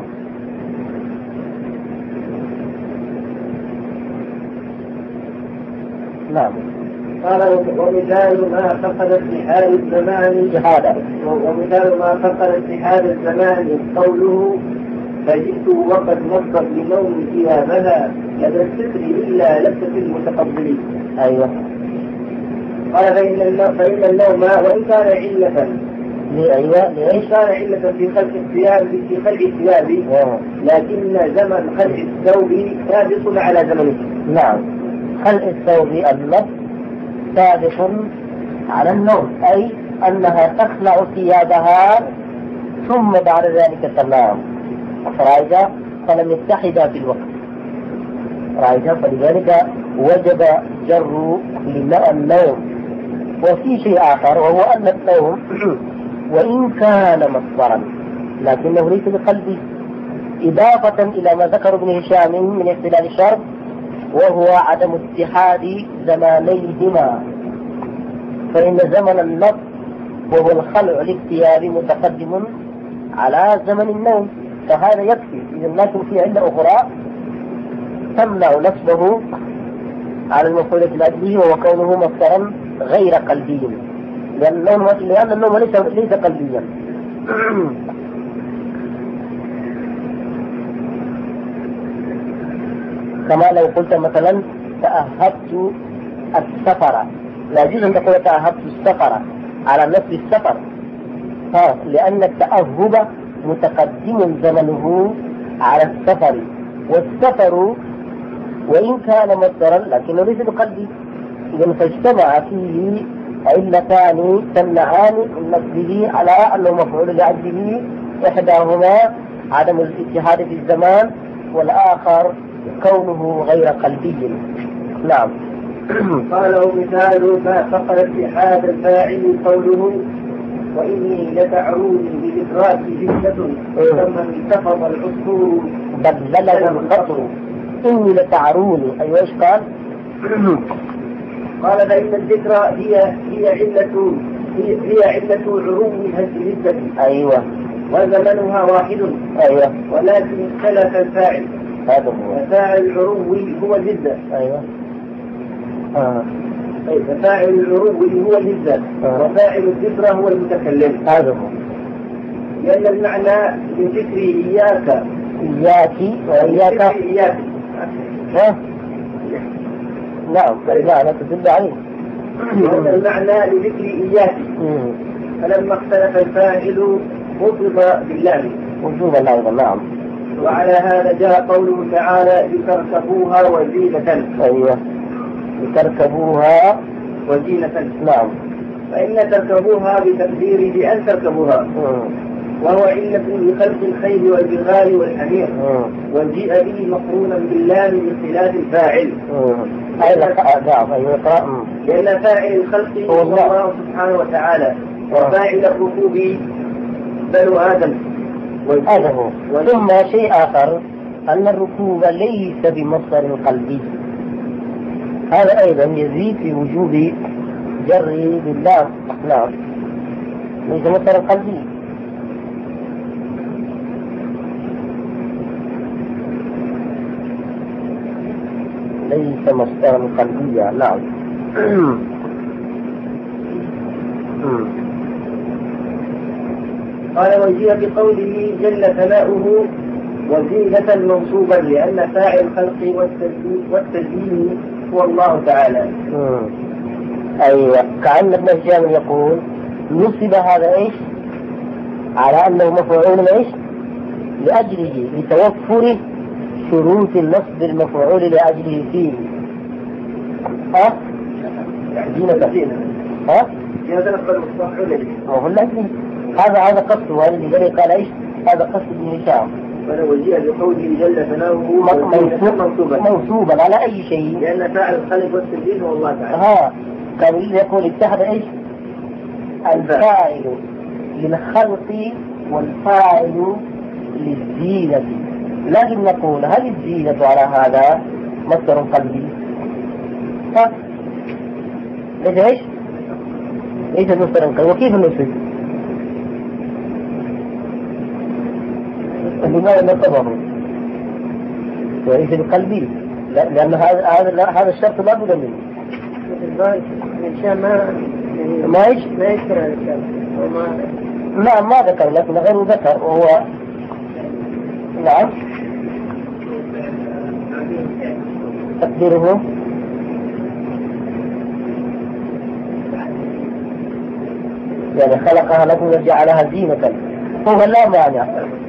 نعم. قال ومثال ما فقد اتحاد الزمان شهادة، ومثال ما فقد اتحاد الزمان قوله فجئت وقد نصت لنوم ثيابها لدى الستر إلا لبسة المتقبلين. أيوة. قال فإن النوم, فإن النوم وإن كان علة أيوة وإن كان علة في خلق الثياب في خلق الثياب لكن زمن خلق الثوب سابق على زمنه. نعم، خلق الثوب النص سابق على النوم، أي أنها تخلع ثيابها ثم بعد ذلك تنام. رأيت فلم يتحدا في الوقت، رأيت فلذلك وجب جر النوم. وفي شيء آخر وهو أن النوم وإن كان مصدرا لكنه ليس بقلبه، إضافة إلى ما ذكر ابن هشام من اختلال الشرط وهو عدم اتحاد زمانيهما، فإن زمن النص وهو الخلع للثياب متقدم على زمن النوم، فهذا يكفي. إذا لكن في علة أخرى تمنع نسبه على المفعول لأجله وهو كونه مصدرا غير قلبي، لأن النوم, لأن النوم ليس, ليس قلبيا. كما لو قلت مثلا تأهبت السفر، لا يجوز أن تقول تأهبت السفر على نفس السفر، ها، لأن التأهب متقدم زمنه على السفر، والسفر وإن كان مصدرا لكنه ليس بقلبي. إذا فاجتمع فيه علتان تمنعان من نصبه على أنه مفعول لأجله، إحداهما عدم الاتحاد في الزمان والآخر كونه غير قلبي. نعم. قال مثال ما فقد اتحاد الفاعل قوله وإني لتعروني بإدراك جدة ثم انتفض العصفور بلله القطر. إني لتعروني أيوة إيش قال؟ قال فإن الذكرى هي هي علة هي, هي علة عروم الهزة. أيوة. وزمنها واحد. أيوة. ولكن اختلف الفاعل. هذا هو. فاعل العروم هو الهزة. أيوة. آه. فاعل العروم هو الهزة. آه. وفاعل الذكرى هو المتكلم. هذا هو. لأن المعنى من ذكر إياك إياك وإياك إياك. ها؟ نعم المعنى تدل عليه. لأن المعنى لذكر إياك. فلما اختلف الفاعل خطب بالله وجوبا أيضا. نعم. وعلى هذا جاء قوله تعالى لتركبوها وزينة. أيوة لتركبوها وزينة. نعم. فإن تركبوها بتقدير بأن تركبوها مم. وهو علة لخلق الخيل والبغال والحمير، وجيء به مقرونا بالله من خلاف الفاعل. لأن فاعل الخلق هو الله سبحانه وتعالى، وفاعل الركوب بنو آدم. هذا هو. ثم شيء آخر أن الركوب ليس بمصدر قلبي، هذا أيضا يزيد في وجوب جر بالله. نعم ليس مصدر قلبي. ليس مصدرا قلبيا. نعم. قال وجيء بقوله جل ثناؤه وزينة منصوبا لأن فاعل الخلق والتزيين هو الله تعالى. أيوة، كأن ابن هشام يقول نصب هذا إيش على أنه مفعول إيش لأجله لتوفر شروط النصب المفعول لأجله فيه. ها؟ زينة زينة ها؟ زينة نقبل مستقبل أو لكن هذا هذا قصده، هذا اللي قال إيش هذا قصد ابن هشام. ولو جاء بقوله جل ثناؤه منصوبا منصوبا على أي شيء لأن فاعل الخلق والتزيين هو الله تعالى. ها كان يقول اتحد إيش الفاعل للخلق والفاعل للزينة، لكن نقول هل الزينة على هذا مصدر قلبي؟ ها ليش ايش؟ ليس مصدر قلبي، وكيف نصب؟ لماذا نصبه؟ وليس بقلبي، لأن هذا هذا هذا الشرط لا بد منه. الإنسان ما ما ايش؟ ما يذكر هذا الشرط وما لا ما ذكر، لكن غيره ذكر وهو نعم تقديره يعني خلقها لكم وجعلها زينة، هو لا مانع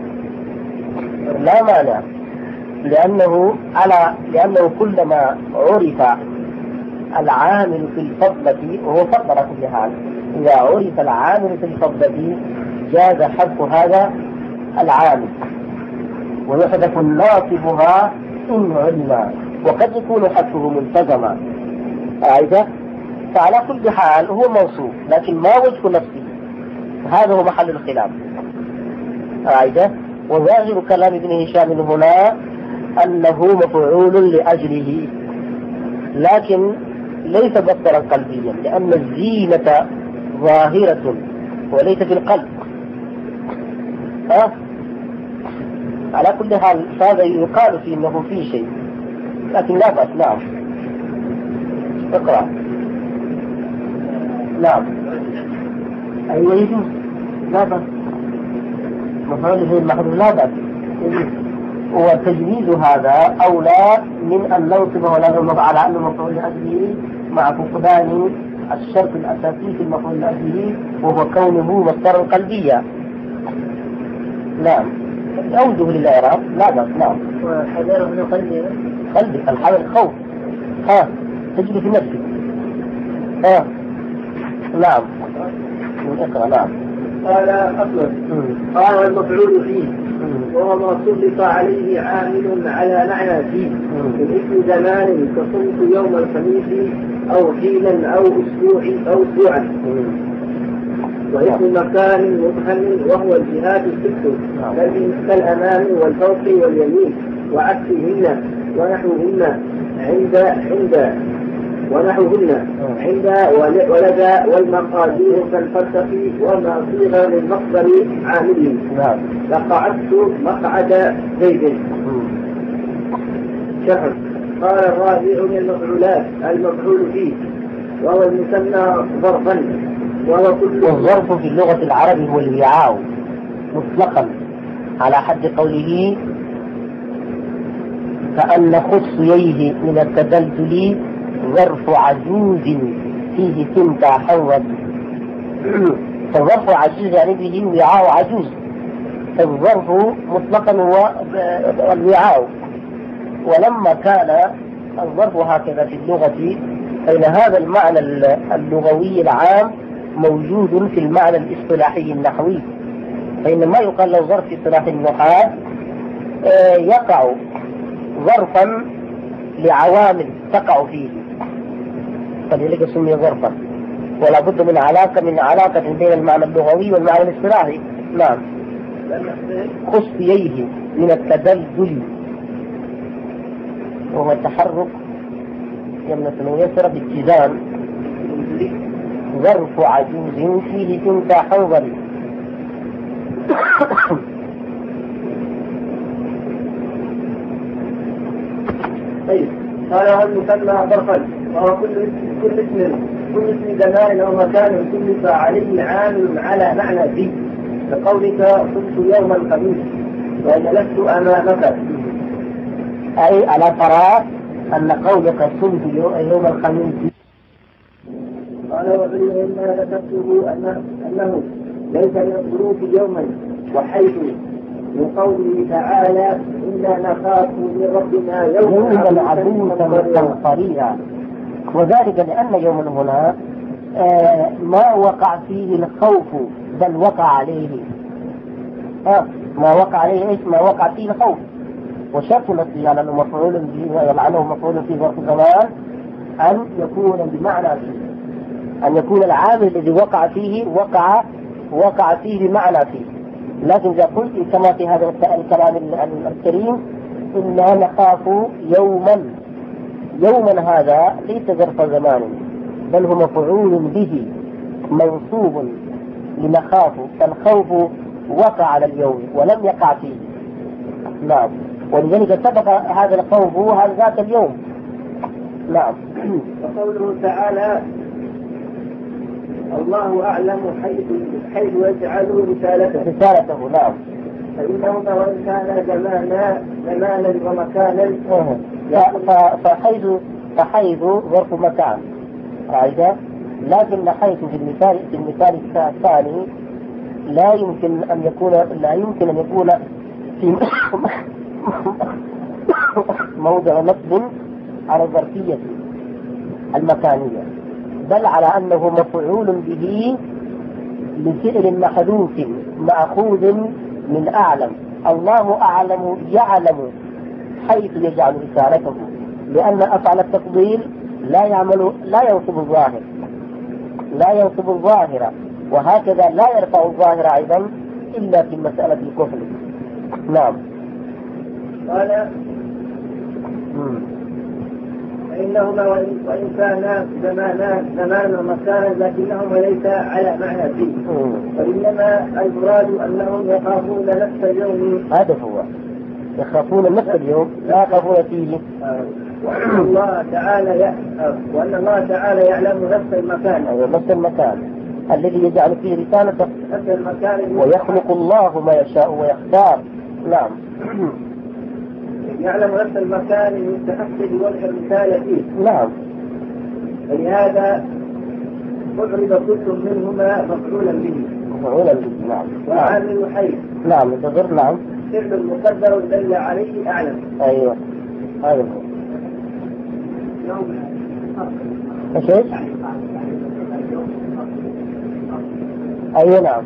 لا مانع لأنه على لأنه كلما عرف العامل في الفضلة وهو فضل كل حال، إذا عرف العامل في الفضلة جاز حذف هذا العامل ويحذف ناصبها إن علم، وقد يكون حذفه ملتزما. أعيده؟ فعلى كل حال هو موصوف، لكن ما وجه نفسه، هذا هو محل الخلاف. أعيده؟ وظاهر كلام ابن هشام هنا أنه مفعول لأجله، لكن ليس مصدرا قلبيا، لأن الزينة ظاهرة وليس في القلب. ها؟ على كل حال هذا يقال فيه أنه في شيء، لكن لا بأس. نعم اقرأ. نعم أيوة يجوز لا بأس، مفعول به المحذوف لا بأس، وتجويز هذا أولى من أن نوصفه ونضرب على أنه مفعول لأجله مع فقدان الشرط الأساسي في المفعول لأجله وهو كونه مصدرا قلبيا. نعم أوجه للإعراب لا بأس. نعم وحذره من قلبي قلبي الحذر الخوف. ها تجري في نفسك. ها نعم اقرأ. نعم قال أصلا قال المفعول فيه وهو ما سلط عليه عامل على معنى فيه من اسم زمان كصمت يوم الخميس أو حينا أو أسبوع أو أسبوعا، واسم مكان مبهم وهو الجهات الست كالأمام والفوق واليمين وعكسهن ونحوهن عند عند ونحوهن عند ولدى والمقادير كالفلسف وما صيغ للمصدر عامله. لقعدت مقعد زيد. شهر. قال الرابع من المفعولات المفعول فيه وهو المسمى ظرفا، وهو كل والظرف في اللغة العربية هو الوعاء مطلقا على حد قوله كأن خصيه من التدلدل ظرف عجوز فيه تمتع حوض. فالظرف عجوز يعني به وعاء عجوز، فالظرف مطلقا هو الوعاء. ولما كان الظرف هكذا في اللغة فإن هذا المعنى اللغوي العام موجود في المعنى الاصطلاحي النحوي، فإن ما يقال له ظرف في اصطلاح النحاة يقع ظرفا لعوامل تقع فيه، فلذلك سمي ظرفا، ولا بد من علاقة من علاقة بين المعنى اللغوي والمعنى الاصطلاحي. نعم. خصيه من التدلدل وهو التحرك يمنة ويسرى باتزان. ظرف عجوز فيه تمتع حوضا. طيب قال المسمى ظرفا وهو كل كل اسم كل اسم زمان او مكان سلط عليه عامل على معنى فيه، كقولك صمت يوم الخميس وجلست أمامك. أي على ترى أن قولك صمت يوم الخميس. قال وبه إما ذكرته أنه ليس من الظروف يوما، وحيث من قوله تعالى إنا نخاف من ربنا يوما عبوسا قمطريرا، وذلك لأن يوما هنا آه ما وقع فيه الخوف بل وقع عليه آه ما وقع عليه إيش؟ ما وقع فيه الخوف. وشرط الصيانة أنه مفعول به ويلعنه مفعول في ظرف زمان أن يكون بمعنى فيه، أن يكون العامل الذي وقع فيه وقع وقع فيه بمعنى فيه. لكن إذا قلت كما في هذا الكلام الكريم إنا نخاف يوما، يوما هذا ليس ظرف زمان بل هو مفعول به منصوب لنخاف، فالخوف وقع على اليوم ولم يقع فيه. نعم، ولذلك سبق هذا الخوف هذا ذات اليوم. نعم. وقوله تعالى الله أعلم حيث حيث يجعل رسالته رسالته. نعم. فإنهما وإن كان زمانا زمانا ومكانا. فحيث فحيث ظرف مكان قاعدة، لكن حيث في المثال في المثال الثاني لا يمكن أن يكون لا يمكن أن يكون في موضع نصب على الظرفية المكانية، بل على أنه مفعول به لفعل محذوف مأخوذ من أعلم. الله أعلم يعلم حيث يجعل رسالته، لأن أفعل التفضيل لا يعمل لا ينصب الظاهر لا ينصب الظاهر وهكذا لا يرفع الظاهر أيضا إلا في مسألة الكفر. نعم. قال فإنهما وإن كان زمانا زمانا ومكانا لكنهما ليس على معنى فيه، وإنما المراد أنهم يخافون نفس اليوم. هذا هو يخافون نفس اليوم لا يخافون فيه. وأن الله تعالى ي... وأن الله تعالى يعلم نفس المكان. أيوة نفس المكان الذي يجعل فيه رسالته، نفس المكان ويخلق الله ما يشاء ويختار. نعم. يعلم نفس المكان المستحق لوضع الرسالة فيه. نعم. ولهذا أعرض كل منهما مفعولا به. مفعولا به. نعم. وعامل حيث. نعم. تغير. نعم. فعل مقدر دل عليه أعلم. أيوة. هذا هو. ايش ايش؟ ايوه نعم.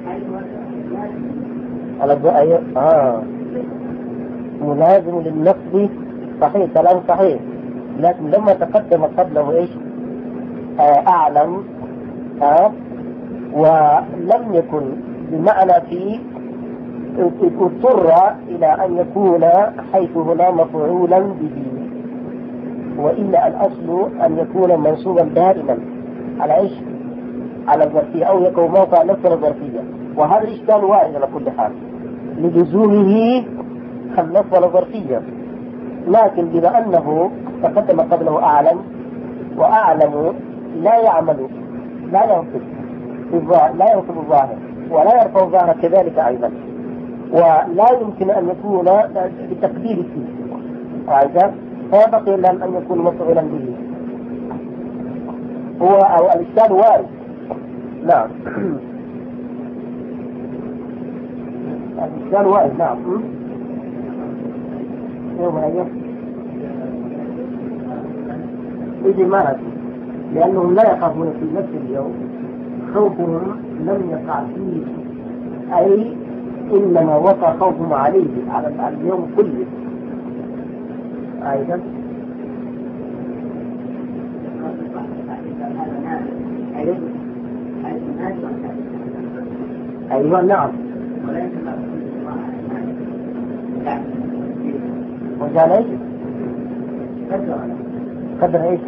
على ايوه اه ملازم للنصب. صحيح، كلام صحيح، لكن لما تقدم قبله ايش؟ آه اعلم آه ولم يكن بمعنى فيه، اضطر الى ان يكون حيث هنا مفعولا به، وإلا الأصل أن يكون منصوبا دائما على إيش؟ على الظرفية، أو يكون موقع نفس الظرفية. وهذا الإشكال وارد على كل حال للزومه النصب على الظرفية، لكن بما أنه تقدم قبله أعلم، وأعلم لا يعمل لا ينصب لا ينصب الظاهر ولا يرفع الظاهر كذلك أيضا، ولا يمكن أن يكون بتقدير فيه هذا، فيبقي لم أن يكون مفعولا به. هو أو الإشكال وارد. نعم. الإشكال وارد. نعم. يوم أيوه يجي مرض، لأنهم لا يخافون في نفس اليوم، خوفهم لم يقع فيه، أي إنما وقع خوفهم عليه على اليوم كله أيضا. أيوة نعم. وجعل ايش؟ قدر ايش؟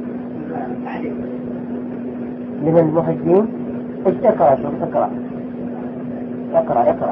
لمن المحجين؟ ايش تقرأ؟ شو تقرأ؟ اقرأ اقرأ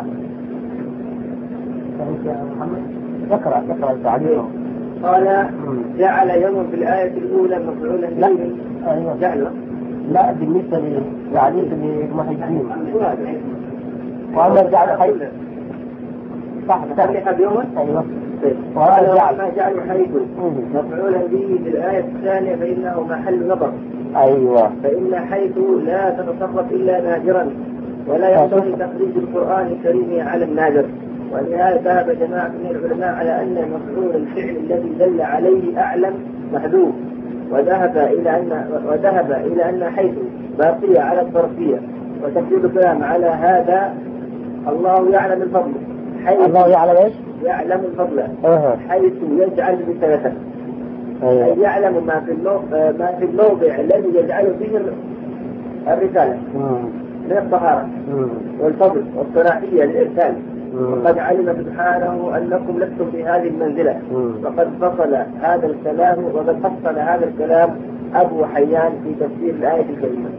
يا محمد، اقرأ اقرأ التعليم. قال جعل يوم في الآية الأولى مفعولا به. أيوة. جعله لا بالنسبة للتعليم للمحجين. وأما جعل حيث صح فتح بيوم. أيوة. وهذا جعل ما جعل حيث مفعولا به في الآية الثانية فإنه محل نظر. أيوة. فإن حيث لا تتصرف إلا نادرا ولا ينبغي تخريج القرآن الكريم على النادر. ولهذا ذهب جماعة من العلماء على أن مفعول الفعل الذي دل عليه أعلم محذوف، وذهب إلى أن وذهب إلى أن حيث باقية على الظرفية، وتفسير الكلام على هذا الله يعلم الفضل. الله يعلم إيش؟ يعلم الفضل. أه. حيث يجعل رسالته. أيوة. أي يعلم ما في الموضع ما في الموضع الذي يجعل فيه الرسالة من الطهارة والفضل والصلاحية للإرسال. وقد علم سبحانه أنكم لستم في هذه المنزلة. وقد فصل هذا الكلام وقد فصل هذا الكلام أبو حيان في تفسير الآية الكريمة.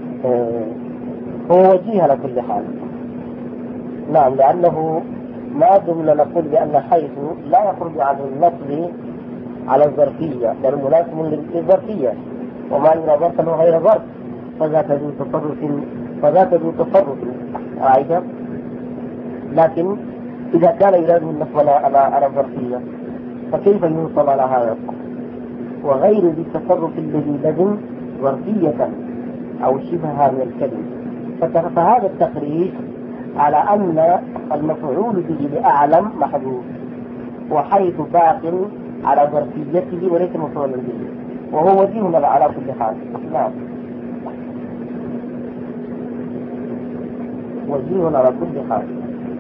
هو وجيه على كل حال. نعم، لأنه ما دمنا نقول بأن حيث لا يخرج عن النصب على الظرفية، لأنه مناسب للظرفية، وما إذا ظرفه غير ظرف فذاك ذو تصرف فذاك ذو تصرف عايشة. لكن إذا كان يلازم النصب على على الظرفية فكيف ينصب على هذا وغير ذي التصرف الذي لازم ظرفية أو شبهها من الكلمة؟ فهذا التخريج على أن المفعول به لأعلم محذوف، وحيث باق على ظرفيته وليس مفعولا به، وهو وجيه على كل حال. نعم، وجيه على كل حال،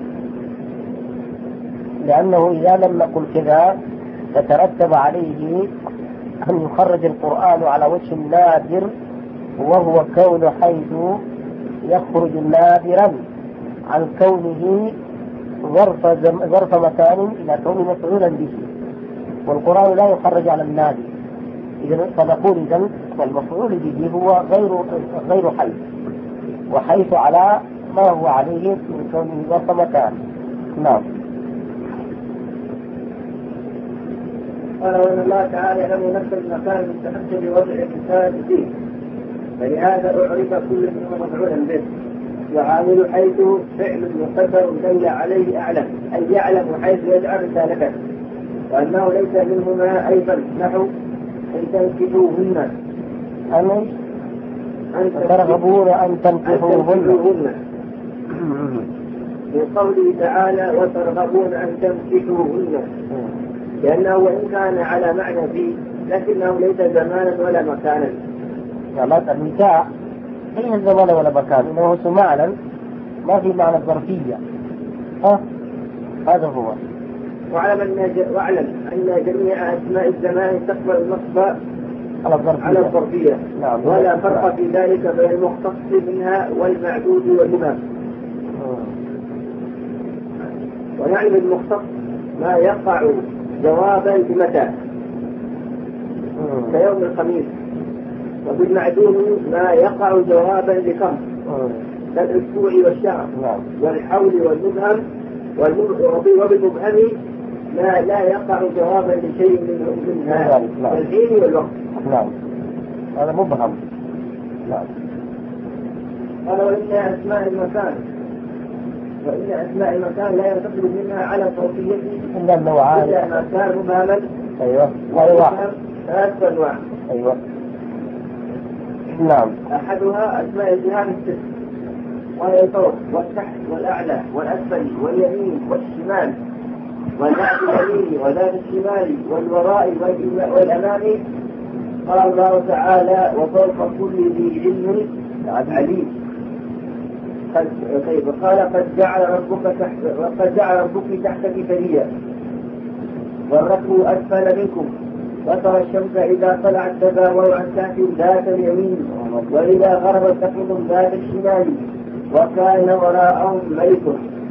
لأنه إذا لم نقل كذا تترتب عليه أن يخرج القرآن على وجه نادر، وهو كون حيث يخرج نادرا عن كونه ظرف ظرف مكان إلى كونه مفعولا به، والقرآن لا يخرج على النادر. إذا فنقول إذن والمفعول به هو غير غير حيث، وحيث على ما هو عليه من كونه ظرف مكان. نعم. قال وإن الله تعالى لم ينفذ المكان المستحق لوضع الكتاب فيه، فلهذا أعرف كل منهما مفعولا به. وعامل حيث فعل مقدر دل عليه أعلم، أي يعلم حيث يجعل رسالته، وأنه ليس منهما أيضا نحو أن تنكحوهن أن ترغبون أن تنكحوهن من قوله تعالى وترغبون أن تنكحوهن، لأنه وإن كان على معنى فيه لكنه ليس زمانا ولا مكانا. لا النكاح ليس زمانا ولا مكان، إنه سمعنا ما في معنى الظرفية. ها هذا هو. واعلم أن واعلم أن جميع أسماء الزمان تقبل النصب على الظرفية, على الظرفية. نعم. ولا فرق في ذلك بين المختص منها والمعدود والمبهم. ونعلم المختص ما يقع جوابا بمتى كيوم الخميس، وبالمعدوم ما يقع جوابا بكم كالأسبوع والشهر والحول والمبهم، وبالمبهم ما لا يقع جوابا لشيء منها كالحين والوقت. نعم، هذا مبهم. نعم. قال وإن أسماء المكان وإن أسماء المكان لا ينتقل منها على صوتيته إلا النوعان، إلا ما كان مبهما. أيوة. أيوة. ثلاث أنواع. أيوة. نعم. أحدها أسماء الجهات الست، وهي الفوق والتحت والأعلى والأسفل واليمين والشمال والذات اليمين وذات الشمال والوراء والأمام. قال الله تعالى وفوق كل ذي علم عليم. طيب قال قد جعل ربك تحت وقد جعل ربك تحتك ثريا والركب أسفل منكم، وترى الشمس إذا طلعت تزاور عن كهف ذات اليمين وإذا غربت تقلب ذات الشمال وكان وراءهم ملك.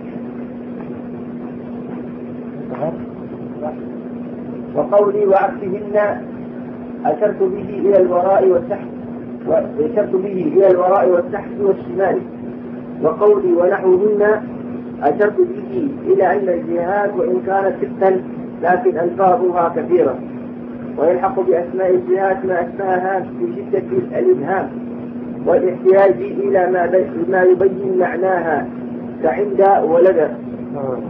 وقولي وعكسهن أشرت به إلى الوراء والتحت وأشرت به إلى الوراء والتحت والشمال. وقولي ونحوهن أشرت به إلى أن الجهات وإن كانت ستا لكن ألفاظها كثيرة، ويلحق بأسماء الجهات ما أسماها في شدة الإبهام والاحتياج إلى ما ما يبين معناها كعند ولد.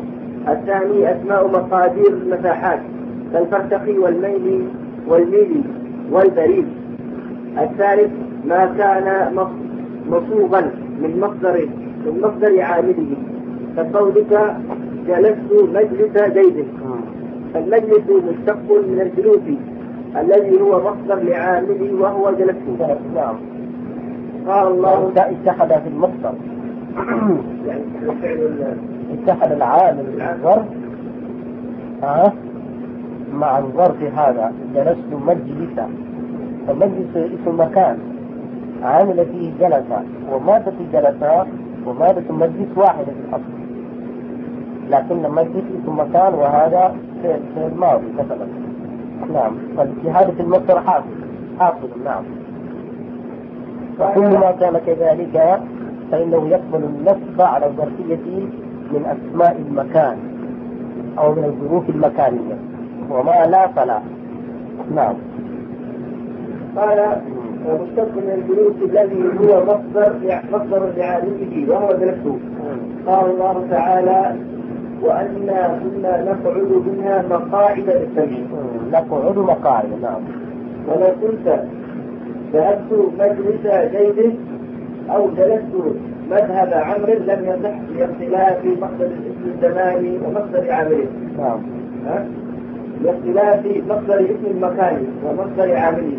الثاني أسماء مقادير المساحات كالفرتقي والميل والميل والبريد. الثالث ما كان مصوغا من مصدر من مصدر عامله كقولك جلست مجلس زيد، فالمجلس مشتق من الجلوس الذي هو مصدر لعامله وهو جلسه. نعم. قال الله اتحد في المصدر يعني اتحد العامل الظرف ها مع الظرف هذا جلست مجلسا، فالمجلس اسم مكان عامل فيه جلس، ومادة جلس ومادة المجلس واحدة في الأصل، لكن المجلس اسم مكان وهذا في الماضي مثلا. نعم. فالاجتهاد في المصدر حاصل حاصل. نعم. وكل ما كان كذلك فإنه يقبل النصب على الظرفية من أسماء المكان أو من الظروف المكانية، وما لا فلا. نعم. قال مشتق من الجلوس الذي هو مصدر مصدر لعامله وهو جلسه. قال الله تعالى وأنا كنا نقعد منها مقاعد للسمع. نقعد مقاعد. نعم. ولو كنت ذهبت مجلس زيد أو جلست مذهب عمرو لم يصح لاختلاف مصدر الاسم الزماني ومصدر عامله. نعم. لاختلاف مصدر اسم المكان ومصدر عامله.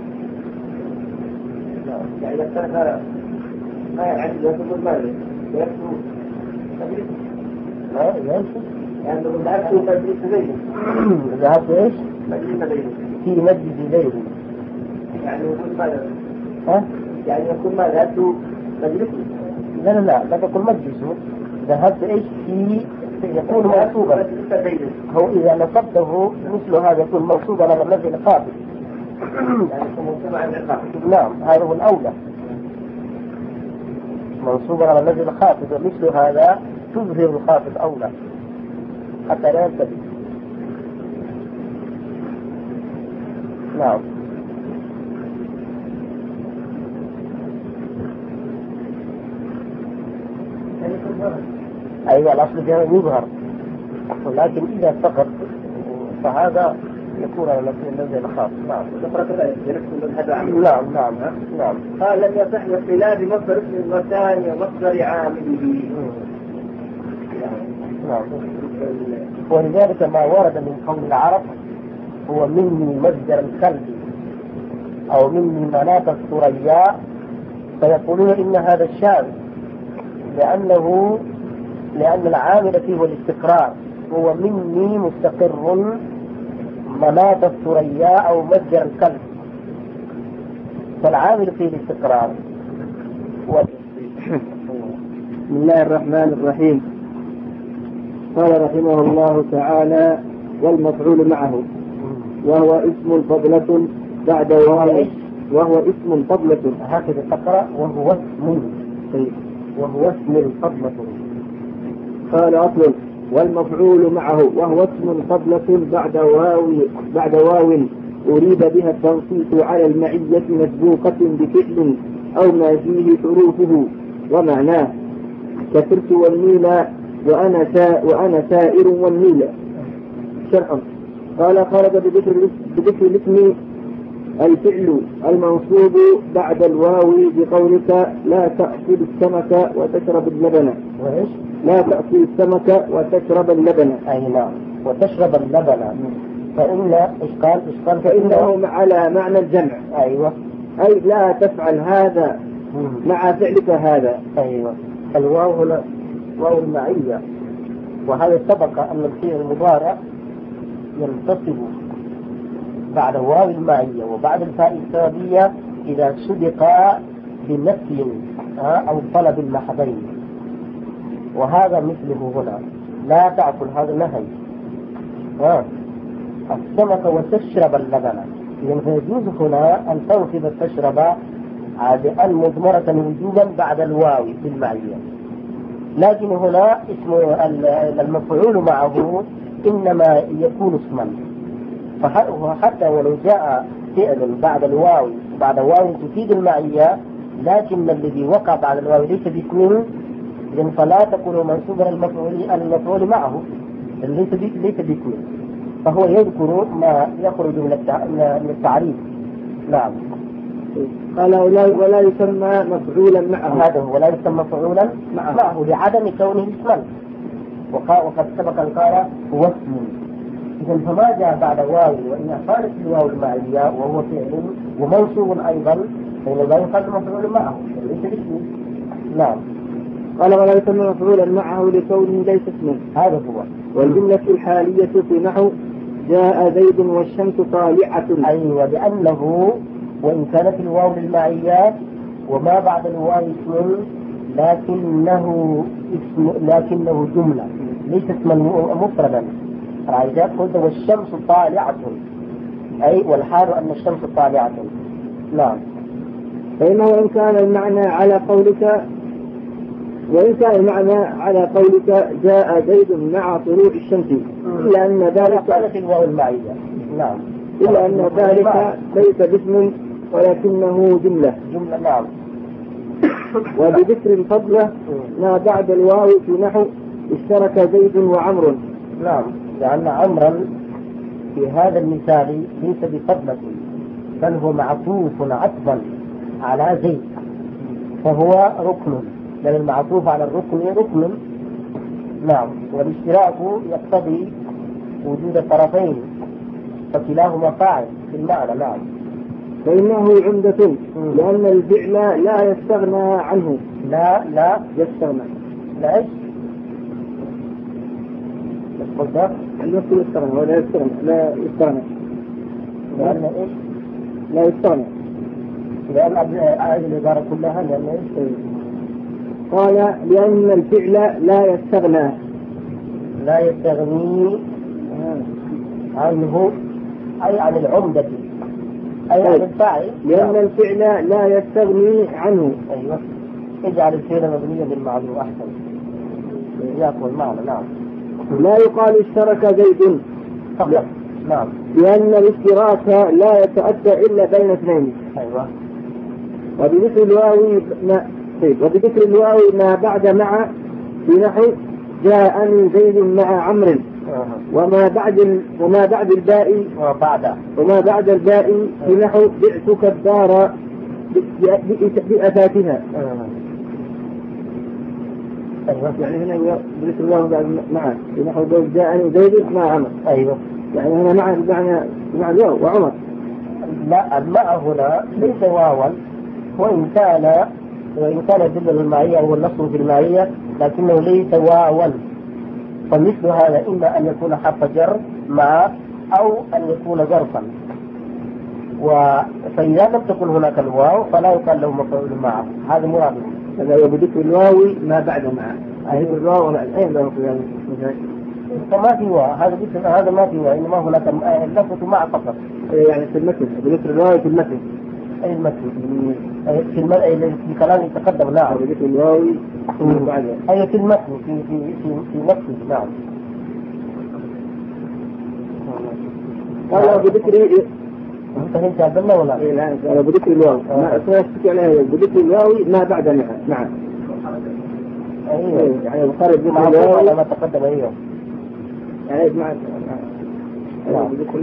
يعني اختلف ما يعني يقول ماذا؟ يكتب مجلس؟ لا ينسب. يعني لو ذهبت مجلس زيد. ذهبت ايش؟ مجلس زيد. في مجلس زيد. يعني يقول ماذا؟ ها؟ يعني يقول ما ذهبت مجلس؟ لا لا لا لا تقول مجلس. ذهبت ايش في يكون منصوبا. هو إذا نصبته مثل هذا يكون منصوبا على الذي الخافض. يعني منصوبا على الخافض. نعم هذا هو الأولى. منصوبا على الذي الخافض مثل هذا تظهر الخافض أولى حتى لا ينتبه. نعم. أيوة الأصل فيها يظهر، ولكن إذا سقط فهذا يكون على الذي الخاص. نعم. نعم نعم نعم. قال لم يصح لاختلاف مصدر اسم المكان ومصدر عامله. نعم. ولذلك ما ورد من قول العرب هو مني مصدر الكلب أو مني مناط الثريا، فيقولون إن هذا الشاذ لأنه لأن العامل فيه الاستقرار، هو مني مستقر مناط الثريا أو متجر الكلب، فالعامل فيه الاستقرار. بسم الله الرحمن الرحيم. قال رحمه الله تعالى والمفعول معه وهو اسم فضلة بعد واو، وهو اسم فضلة. هكذا تقرأ وهو اسم وهو اسم فضلة. قال أصل والمفعول معه وهو اسم فضلة بعد واو بعد واو أريد بها التنصيص على المعية مسبوقة بفعل أو ما فيه حروفه ومعناه كسرت والميل وأنا سا وأنا سائر والميل. شرحا. قال خرج بذكر بذكر الاسم الفعل المنصوب بعد الواو بقولك لا تأكل السمك وتشرب اللبن. وإيش؟ لا تأكل السمك وتشرب اللبن. أي نعم. وتشرب اللبن. فإن إيش قال؟ إيش قال؟ فإنه على معنى الجمع. أيوة. أي لا تفعل هذا مع فعلك هذا. أيوة. الواو هنا واو المعية، وهذا سبق أن الفعل المضارع ينتصب بعد واو المعية وبعد الفاء السببية إذا سبق بنفي أو طلب المحضين، وهذا مثله هنا لا تأكل، هذا نهي. ها السمك وتشرب اللبن، إذن فيجوز هنا أن تنصب التشرب عادئا مضمرة وجوبا بعد الواو في المعية، لكن هنا اسم المفعول معه إنما يكون اسما، فحتى ولو جاء فعل بعد الواو بعد واو تفيد المعية، لكن الذي وقع بعد الواو ليس باسمه، إذن فلا تكون منصوبا المفعول المفعول معه، ليس ليس باسم، فهو يذكر ما يخرج من التعريف. نعم. قال ولا, ولا يسمى مفعولا معه. هذا هو ولا يسمى مفعولا معه, معه لعدم كونه اسما، وقد سبق أن قال هو اسم. إذا فما جاء بعد واو وإن صارت الواو المعنية وهو فعل ومنصوب أيضا فإن لا يقال مفعول معه ليس باسم. نعم. قال ولا يسمى مفعولا معه لكونه ليس اسما. هذا هو. والجملة الحالية في نحو جاء زيد والشمس طالعة. أيوة، لأنه وإن كانت الواو للمعيات وما بعد الواو اسم لكنه اسم لكنه جملة ليس اسما مفردا. رأيت قلت والشمس طالعة، أي والحال أن الشمس طالعة. نعم. فإنه إن كان المعنى على قولك وإن كان المعنى على قولك جاء زيد مع طلوع الشمس إلا أن ذلك كانت الواو المعية. نعم. إلا أن ذلك ليس باسم ولكنه جملة. جملة. نعم. وبذكر فضله ما بعد الواو في نحو اشترك زيد وعمر. نعم، لأن عمرا في هذا المثال ليس بفضلة بل هو معطوف عطفا على زيد، فهو ركن، لأن المعطوف على الركن ركن. نعم. والاشتراك يقتضي وجود الطرفين فكلاهما فاعل في المعنى. نعم. فإنه عمدة لأن الفعل لا يستغنى عنه. لا لا يستغنى. لا إيش؟ قلت النص يستغنى ولا يستغنى. لا يستغنى. لأن إيش؟ لا يستغنى. لأن أعيد العبارة كلها. لأن إيش؟ قال لأن الفعل لا يستغنى. لا يستغني عنه أي عن العمدة أي عن الفاعل. لأن الفعل لا يستغني عنه. أيوة. اجعل الفعل مبنيا للمعلوم أحسن يأكل معنا. نعم. لا يقال اشترك زيد فقط. نعم. لأن الاشتراك لا يتأتى إلا بين اثنين. أيوة. وبذكر الواو ما طيب وبذكر الواو ما بعد مع في نحو جاءني زيد مع عمرو. وما بعد ال... وما بعد الباء وبعد وما بعد الباء في نحو بعتك الدار بأثاثها. أيوة. يعني هنا بذكر الواو بعد مع في نحو جاءني زيد مع عمرو. أيوة. يعني هنا مع معنى مع الواو وعمر. لا، الماء هنا ليس واوا وإن كان وإن كان يدل المعية أو النص في المعية لكنه ليس واوا. فمثل هذا إما أن يكون حرف جر مع أو أن يكون ظرفا. فإذا لم تكن هناك الواو فلا يقال له مفعول معه. هذا مراد. هذا هو بذكر الواو ما بعد مع. ذكر الواو أين له في هذا؟ فما في واو. هذا ذكر هذا ما في واو، إنما هناك اللفظ مع فقط. يعني في المتن بذكر الواو في المتن. أي المتن في المتن في الكلام يتقدم. نعم. بذكر الواو بعد. أي في المتن في في في في نفسه. نعم. قال بذكر فهمت عبدالله ولا؟ إيه لا. قال بذكر الواو ما أشتكي عليه بذكر الواو ما بعد مع. نعم. أيوة. يعني الخارج مع الواو ما تقدم. أيوه. يعني مع. نعم. بذكر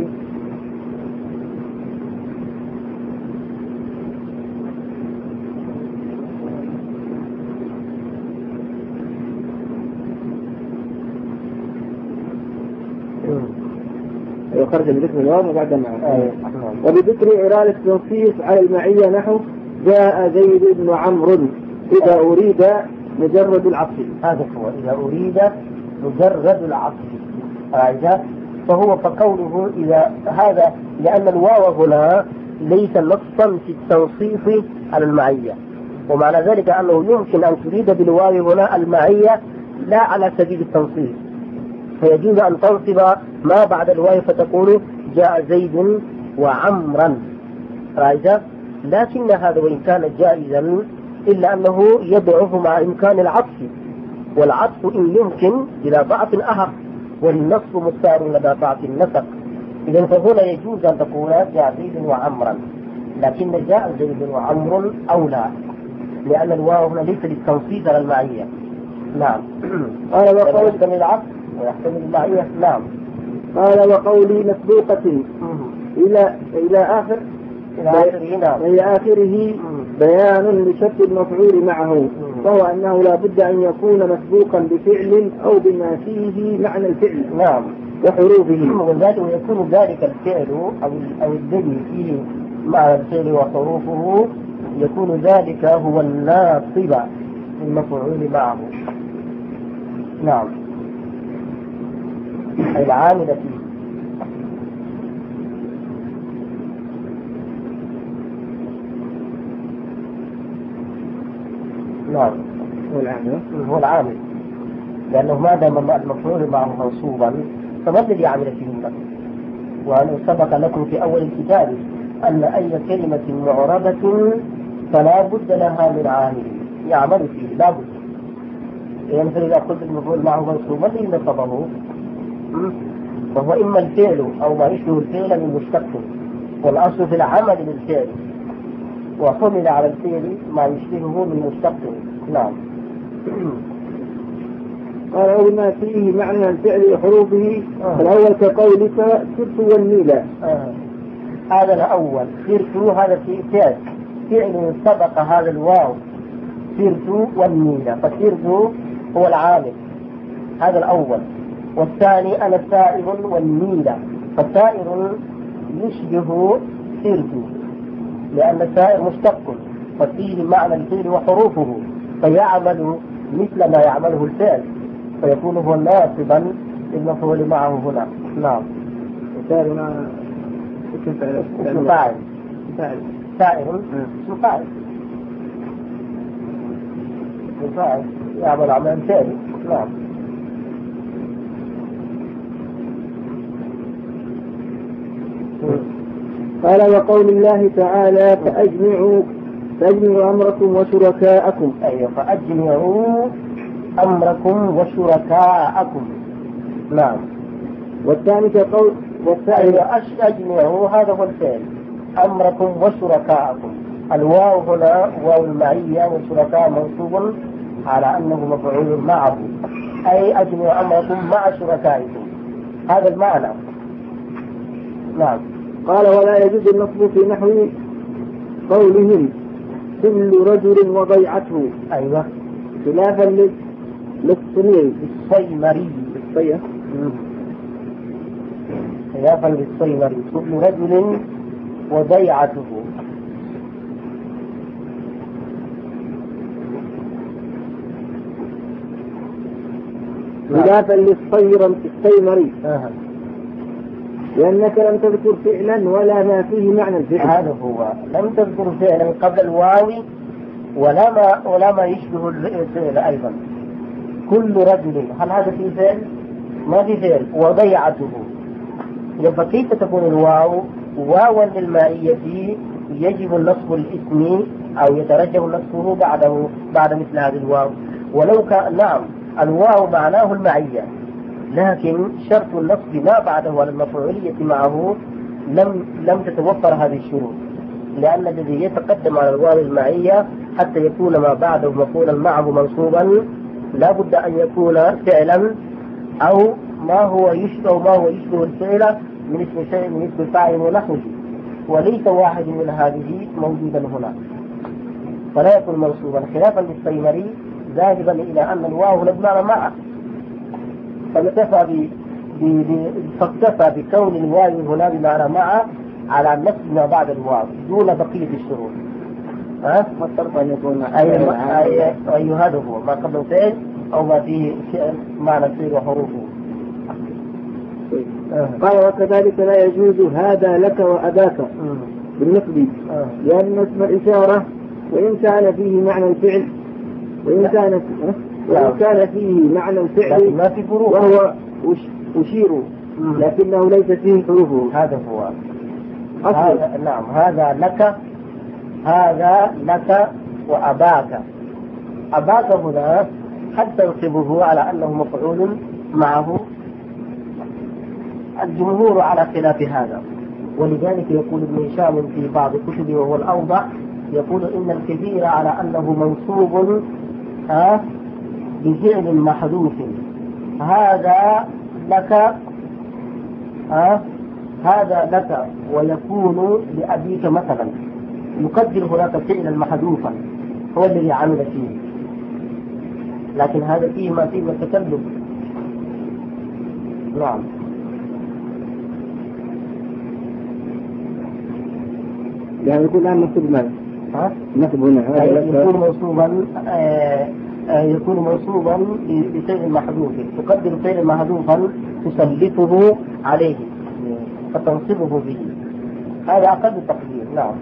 خرج بذكر الواو ما بعد مع. وبذكر إرادة التنصيص على المعية نحو جاء زيد بن عمرو إذا أريد مجرد العطف. هذا هو إذا أريد مجرد العطف. هذا فهو فقوله إذا هذا لأن الواو هنا ليس نصا في التنصيص على المعية، ومعنى ذلك أنه يمكن أن تريد بالواو هنا المعية لا على سبيل التنصيص، فيجوز أن تنصب ما بعد الواو فتقول جاء زيد وعمرا. رأيت؟ لكن هذا وإن كان جائزا إلا أنه يضعف مع إمكان العطف، والعطف إن يمكن إلى ضعف آخر، والنصب مختار لدى ضعف النسق. إذا فهنا يجوز أن تقول جاء زيد وعمرا، لكن جاء زيد وعمر أولى، لأن الواو هنا ليس للتنصيص على المعية. نعم. قال وقولك من العطف ويحتمل المعية. نعم. قال وقولي مسبوقة إلى إلى آخر إلى آخره. نعم. إلى آخره بيان لشرط المفعول معه، وهو أنه لا بد أن يكون مسبوقا بفعل أو بما فيه معنى الفعل. نعم. وحروفه. وذلك يكون ذلك الفعل أو أو الذي فيه معنى الفعل وحروفه يكون ذلك هو الناصب المفعول معه. نعم. أي العامل فيه. نعم. هو العامل. هو العامل، لأنه ما دام المفعول معه منصوبا فما الذي يعمل فيه النصب؟ وأنه سبق لكم في أول الكتاب أن أي كلمة معربة فلا بد لها من عامل يعمل فيه، لا بد. يعني فإذا قلت المفعول معه منصوبا الذي نصبه فهو إما الفعل أو ما يشبه الفعل من مشتق، والأصل في العمل للفعل، وحمل على الفعل ما يشبهه من مشتق. نعم. قال وما فيه معنى الفعل وحروفه. آه. الأول كقولك سرت والميلة. آه. هذا الأول سرت، هذا في فعل فعل سبق هذا الواو سرت والميلة، فسرت هو العامل، هذا الأول. والثاني أنا سائر والميلة، فسائر يشبه سرت لأن السائر مشتق ففيه معنى الفعل وحروفه فيعمل مثل ما يعمله الفعل فيكون هو ناصبا المفعول معه هنا. نعم. سائر ما اسم فاعل. سائر اسم فاعل. اسم فاعل يعمل عمل فعل. نعم. قال وقول الله تعالى فأجمعوا فأجمعوا أمركم وشركاءكم. أيوة، فأجمعوا أمركم وشركاءكم. نعم. والثاني كقول والثاني أجمعوا هذا هو الفعل، أمركم وشركاءكم. الواو هنا واو المعية والشركاء منصوب على أنه مفعول معه، أي أجمعوا أمركم مع شركائكم، هذا المعنى. نعم. قال ولا يجوز النصب في نحو قولهم كل رجل وضيعته. أيوة. خلافا للصيمري الصيمري الصيمري خلافا للصيمري كل رجل وضيعته. خلافا للصيمري آه. لأنك لم تذكر فعلا ولا ما فيه معنى الفعل. هذا هو، لم تذكر فعلا قبل الواو ولا ما ولا ما يشبه الفعل أيضا. كل رجل، هل هذا فيه فعل؟ ما في فعل. وضيعته، فكيف تكون الواو واوا للمائية يجب النصب الاسمي أو يترجح نصبه بعده بعد مثل هذه الواو. ولو كان نعم الواو معناه المعية، لكن شرط النصب ما بعده على المفعولية معه لم لم تتوفر هذه الشروط، لأن الذي يتقدم على الواو المعية حتى يكون ما بعده مفعولا معه منصوبا لا بد أن يكون فعلا أو ما هو يشبه ما هو يشبه الفعل من اسم شيء من اسم فاعل ونحوه، وليس واحد من هذه موجودا هنا فلا يكون منصوبا، خلافا للصيمري ذاهبا إلى أن الواو بمعنى معه، فاكتفى فاكتفى بكون الواو هنا بمعنى معه على نفس ما بعد الواو دون بقية الشروط. ها؟ ما الشرط أن يكون أي أي أي هذا هو ما قبل فعل أو ما فيه معنى الفعل وحروفه. آه. قال وكذلك لا يجوز هذا لك وأباك بالنسبة آه. لأن اسم الإشارة وإن كان فيه معنى الفعل وإن كان وإن كان فيه معنى الفعل ما في فروق وهو أشير لكنه ليس فيه حروفه. هذا هو هذا. نعم. هذا لك، هذا لك وأباك. أباك هنا حتى تنصبه على أنه مفعول معه، الجمهور على خلاف هذا، ولذلك يقول ابن هشام في بعض كتبه وهو الأوضح يقول إن الكثير على أنه منصوب آه بفعل محذوف هذا لك آه هذا لك ويكون لأبيك مثلا، يقدر هناك فعلا محذوفا هو الذي عمل فيه، لكن هذا فيه ما فيه من التكلف. نعم. يعني يكون الآن مكتوب ماذا؟ ها؟ نكتب هنا هذا يكون منصوبا آه آه يكون منصوبا بفعل محذوف، تقدر فعل محذوفا تسلطه عليه فتنصبه به، هذا أقل التقدير. نعم.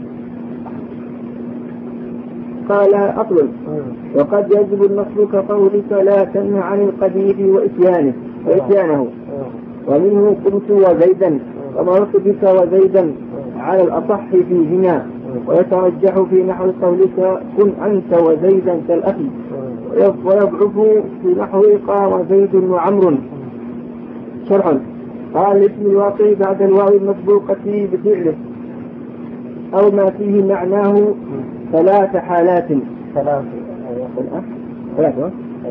قال أطلب وقد يجب النصب كقولك لا تنه عن القبيح وإتيانه وإتيانه، ومنه قلت وزيدا ومرت بك وزيدا على الأصح فيهما، ويترجح في نحو قولك كن أنت وزيدا كالأخي، ويضعف في نحو قام زيد وعمر. شرح. قال الاسم الواقع بعد الواو المسبوقة بفعله أو ما فيه معناه ثلاث حالات. ثلاث ثلاثة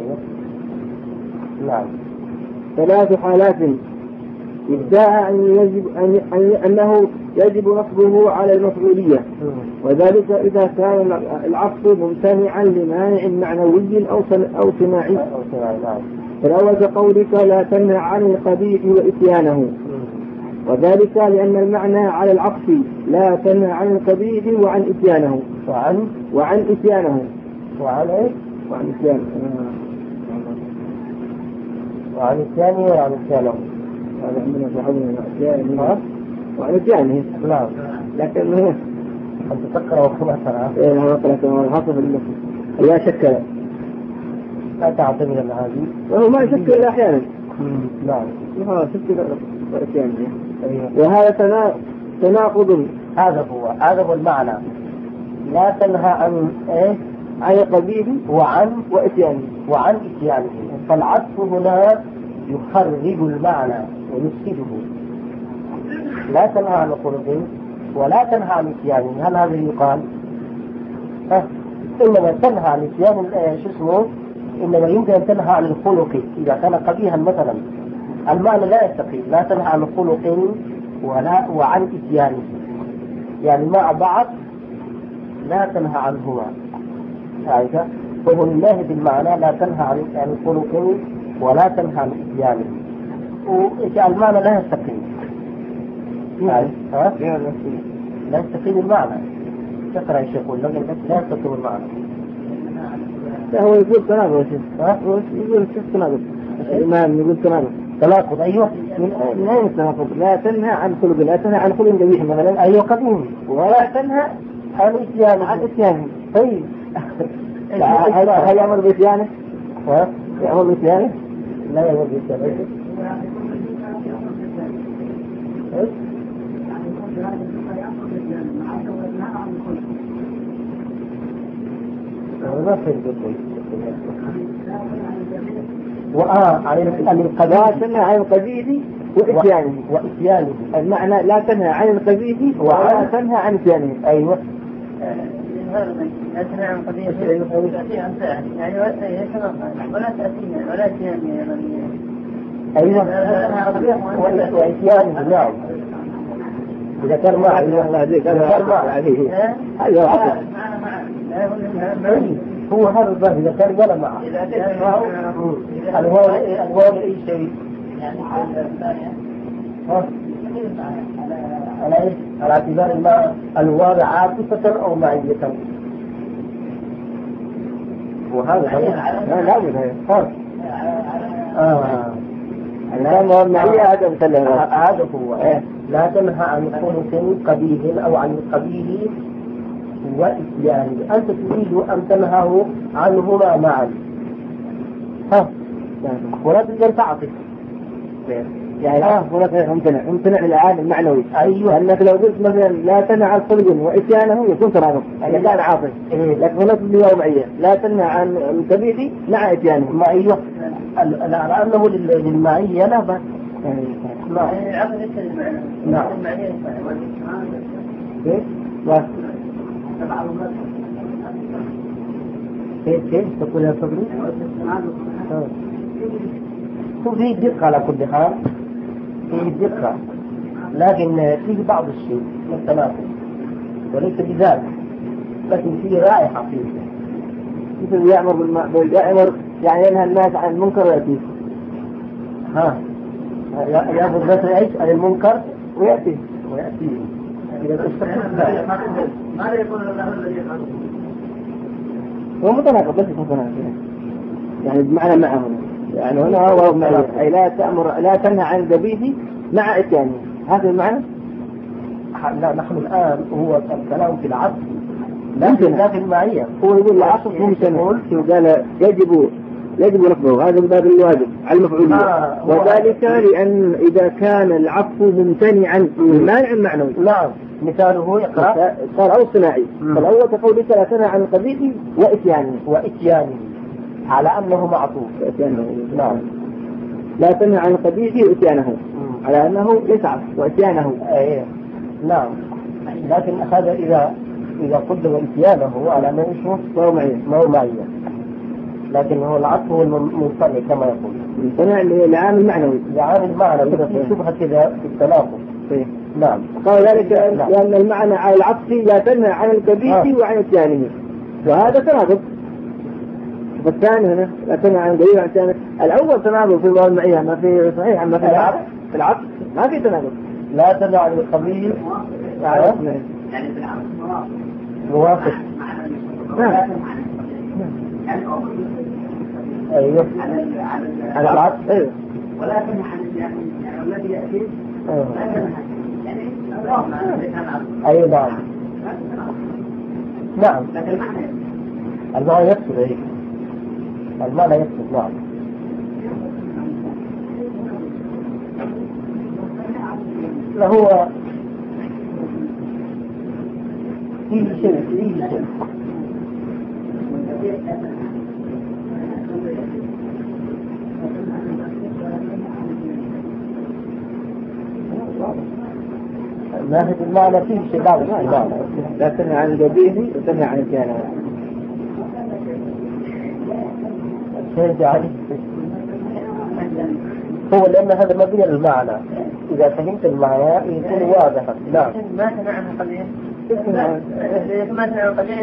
نعم. ثلاث حالات. ابتداء أن يجب أن أنه يجب نصبه على المفعولية، وذلك إذا كان العطف ممتنعا لمانع معنوي أو أو سماعي. فالأول كقولك لا تنهى عن القبيح وإتيانه، وذلك لأن المعنى على العطف لا تنهى عن القبيح وعن إتيانه وعن وعن إتيانه وعن إيه؟ وعن إتيانه وعن إتيانه وعن إتيانه. هذا عندنا في حضر الأشياء وعن إتيانه. نعم. لكن هو أنت تقرأ وكما ترى. إيه أنا أقرأ كما الحصف اللي لا شك لا تعتمد على هذه، وهو ما يشكل إلا أحيانا. نعم. وهذا شكل وإتيانه. وهذا تناقض. هذا هو هذا هو المعنى. لا تنهى عن إيه؟ عن القبيح وعن وإتيانه وعن إتيانه. فالعطف هنا يخرج المعنى ويفسده. لا تنهى عن الخلق ولا تنهى عن إتيانه، هل هذا يقال؟ ها؟ إنما تنهى عن إتيان شو اسمه؟ إنما يمكن أن تنهى عن الخلق إذا كان قبيحا مثلا، المعنى لا يستقيم. لا تنهى عن الخلق ولا وعن إتيانه، يعني مع بعض لا تنهى عنهما. هذا فهو الله بالمعنى لا تنهى عن الخلق ولا تنهى عن إتيانه، والمعنى لا يستقيم. يعني ها؟ لا يستقيم المعنى. تقرأ الشيخ يقول لك لا يستقيم المعنى. لا هو يقول تناقض. ها؟ هو يقول كيف تناقض؟ الإمام يقول تناقض. تناقض. أيوه. من أين التناقض؟ لا تنهى عن خلق، لا تنهى عن خلق قبيح مثلا. أيوه قبيح. ولا تنهى عن إتيانه. عن إتيانه. طيب. هل يأمر بإتيانه؟ ها؟ يأمر بإتيانه؟ لا يأمر بإتيانه. ما فهمت. وآه عن القبيح. تنهى عن القبيح وإتيانه. وإتيانه المعنى لا تنهى عن القبيح ولا تنهى عن إتيانه. أيوة. لا تنهى عن القبيح يعني ولا تأتينا ولا تأتينا. أيوة. وإتيانه. نعم. إذا كان معه الله يهديك هذا عليه هذا عقل. هو هذا الباب إذا كان ولا معه الواو الواو أي شيء يعني على إيه؟ على اعتبار الماء الواو عاطفة أو معية. وهذا لا لا بد هذا آه الآن هو المعية هذا مثلا هذا هو. لا تنهى عن خلق قبيح أو عن قبيح وإتيانه. أنت تريد أن تنهاه عنهما معا. ها ولا تقدر تعطف يعني لا ولا ممتنع ممتنع العالم المعنوي. أيوة. أنك لو قلت مثلا لا تنهى عن خلق وإتيانه يكون ترادف يعني كان عاطف. لكن هناك بواو معية لا تنهى عن القبيح مع إتيانه. ما أيوة. لأنه للمعية لا بأس. نعم. كيف كيف تقول يا صبري؟ هو فيه دقة على كل حال، فيه دقة، لكن فيه بعض الشيء من التناقض وليس بذلك، لكن فيه رائحة فيه مثل يأمر بالمعروف يأمر يعني ينهى الناس عن المنكر ويأتيه. ها يأخذ الناس يعيش عن المنكر ويأتيه ويأتيه. ماذا يقول الله الذي يفعله؟ هو متناقض بس متناقض يعني بمعنى معه يعني هنا هو معه أي لا تأمر لا تنهى عن الذبيح مع إتيانه، هذا المعنى. لا نحن الآن هو الكلام في العصر لكن لا في المعية. هو يقول العصر ممتنع وقال يجب يجب نقضه، هذا من باب الواجب على المفعول آه وذلك لأن إذا كان العطف ممتنعا مانع معنوي. نعم مثاله يقرأ صار أو صناعي. فالأول تقول لك لا تنهى عن القبيح وإتيانه وإتيانه على أنه معطوف. نعم لا تنهى عن القبيح وإتيانه على أنه ليس عطف وإتيانه. أيه. نعم لكن هذا إذا إذا قلت وإتيانه على أنه إيش ما هو معين ما هو معين، لكن هو العطف هو الممتنع كما يقول ممتنع لعامل معنوي لعامل معنوي في شبهة كذا في التناقض. نعم قال ذلك لأن المعنى على العطف لا تنهى عن الكبير آه. وعن إتيانه، وهذا تناقض. والثاني هنا لا تنهى عن الكبير وعن إتيانه. الأول تناقض في الواقع المعية ما في صحيح ما في العطف في العطف ما في تناقض. لا تنهى عن القبيح يعني في العصر موافق. نعم أيوه على العطف أيوه ولكن يعني الذي يأتي يعني أيوه نعم نعم المعنى يقصد أيه المعنى يقصد. نعم لهو فيه شيء فيه شيء ناحية المعنى فيه شيء بعض المعنى لا تنهى عن القبيح وتنهى عن الإتيانه. شيء عليه هو لأن هذا مبني للمعنى، إذا فهمت المعنى يكون واضحا. نعم ما تنهى عن القبيح ما تنهى عن القبيح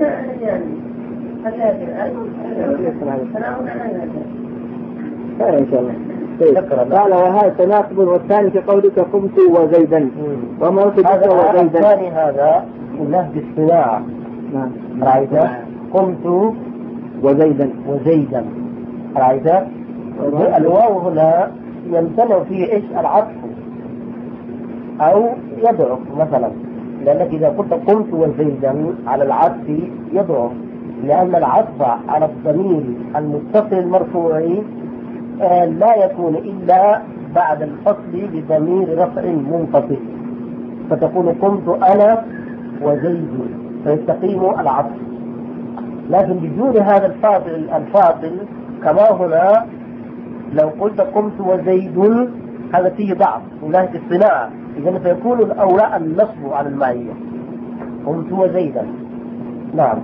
إن شاء الله. قال وهذا تناقض والثاني في قولك قمت وزيدا وما هذا وزيدا. الثاني هذا له بالصناعة. نعم رأيت قمت وزيدا وزيدا رأيت الواو هنا يمتنع فيه إيش العطف أو يضعف مثلا، لأنك إذا قلت قمت وزيدا على العطف يضعف، لأن العطف على الضمير المتصل المرفوع آه لا يكون إلا بعد الفصل بضمير رفع منفصل، فتكون قمت أنا وزيد فيستقيم العطف. لكن بدون هذا الفاصل الفاصل كما هنا لو قلت قمت وزيد هذا فيه ضعف من ناحية الصناعة، إذا فيكون الأولى النصب على المعية قمت وزيدا. نعم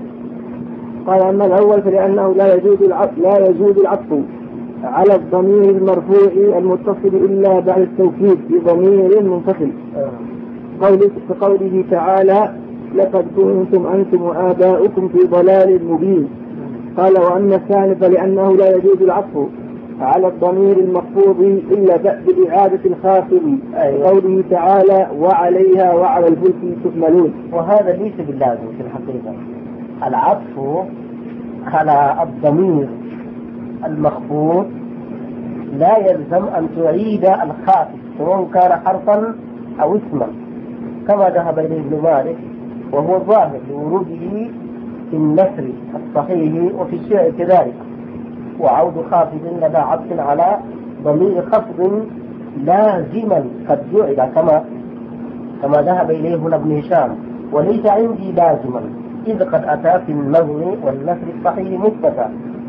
قال أما الأول فلأنه لا يجوز العطف لا يجوز العطف على الضمير المرفوع المتصل إلا بعد التوكيد بضمير منفصل قوله كقوله تعالى لقد كنتم أنتم وآباؤكم في ضلال مبين. قال وأما الثاني فلأنه لا يجوز العطف على الضمير المخفوض إلا بإعادة الخافض قوله تعالى وعليها وعلى الفلك تحملون. وهذا ليس باللازم في الحقيقة. العطف على الضمير المخفوض لا يلزم أن تعيد الخافض سواء كان حرفا أو اسما كما ذهب إليه ابن مالك، وهو الظاهر لوروده في النثر الصحيح وفي الشعر كذلك. وعود خافض لدى عطف على ضمير خفض لازما قد جعل كما كما ذهب إليه هنا ابن هشام، وليس عندي لازما إذ قد أتى في النظم والنثر الصحيح مثبتا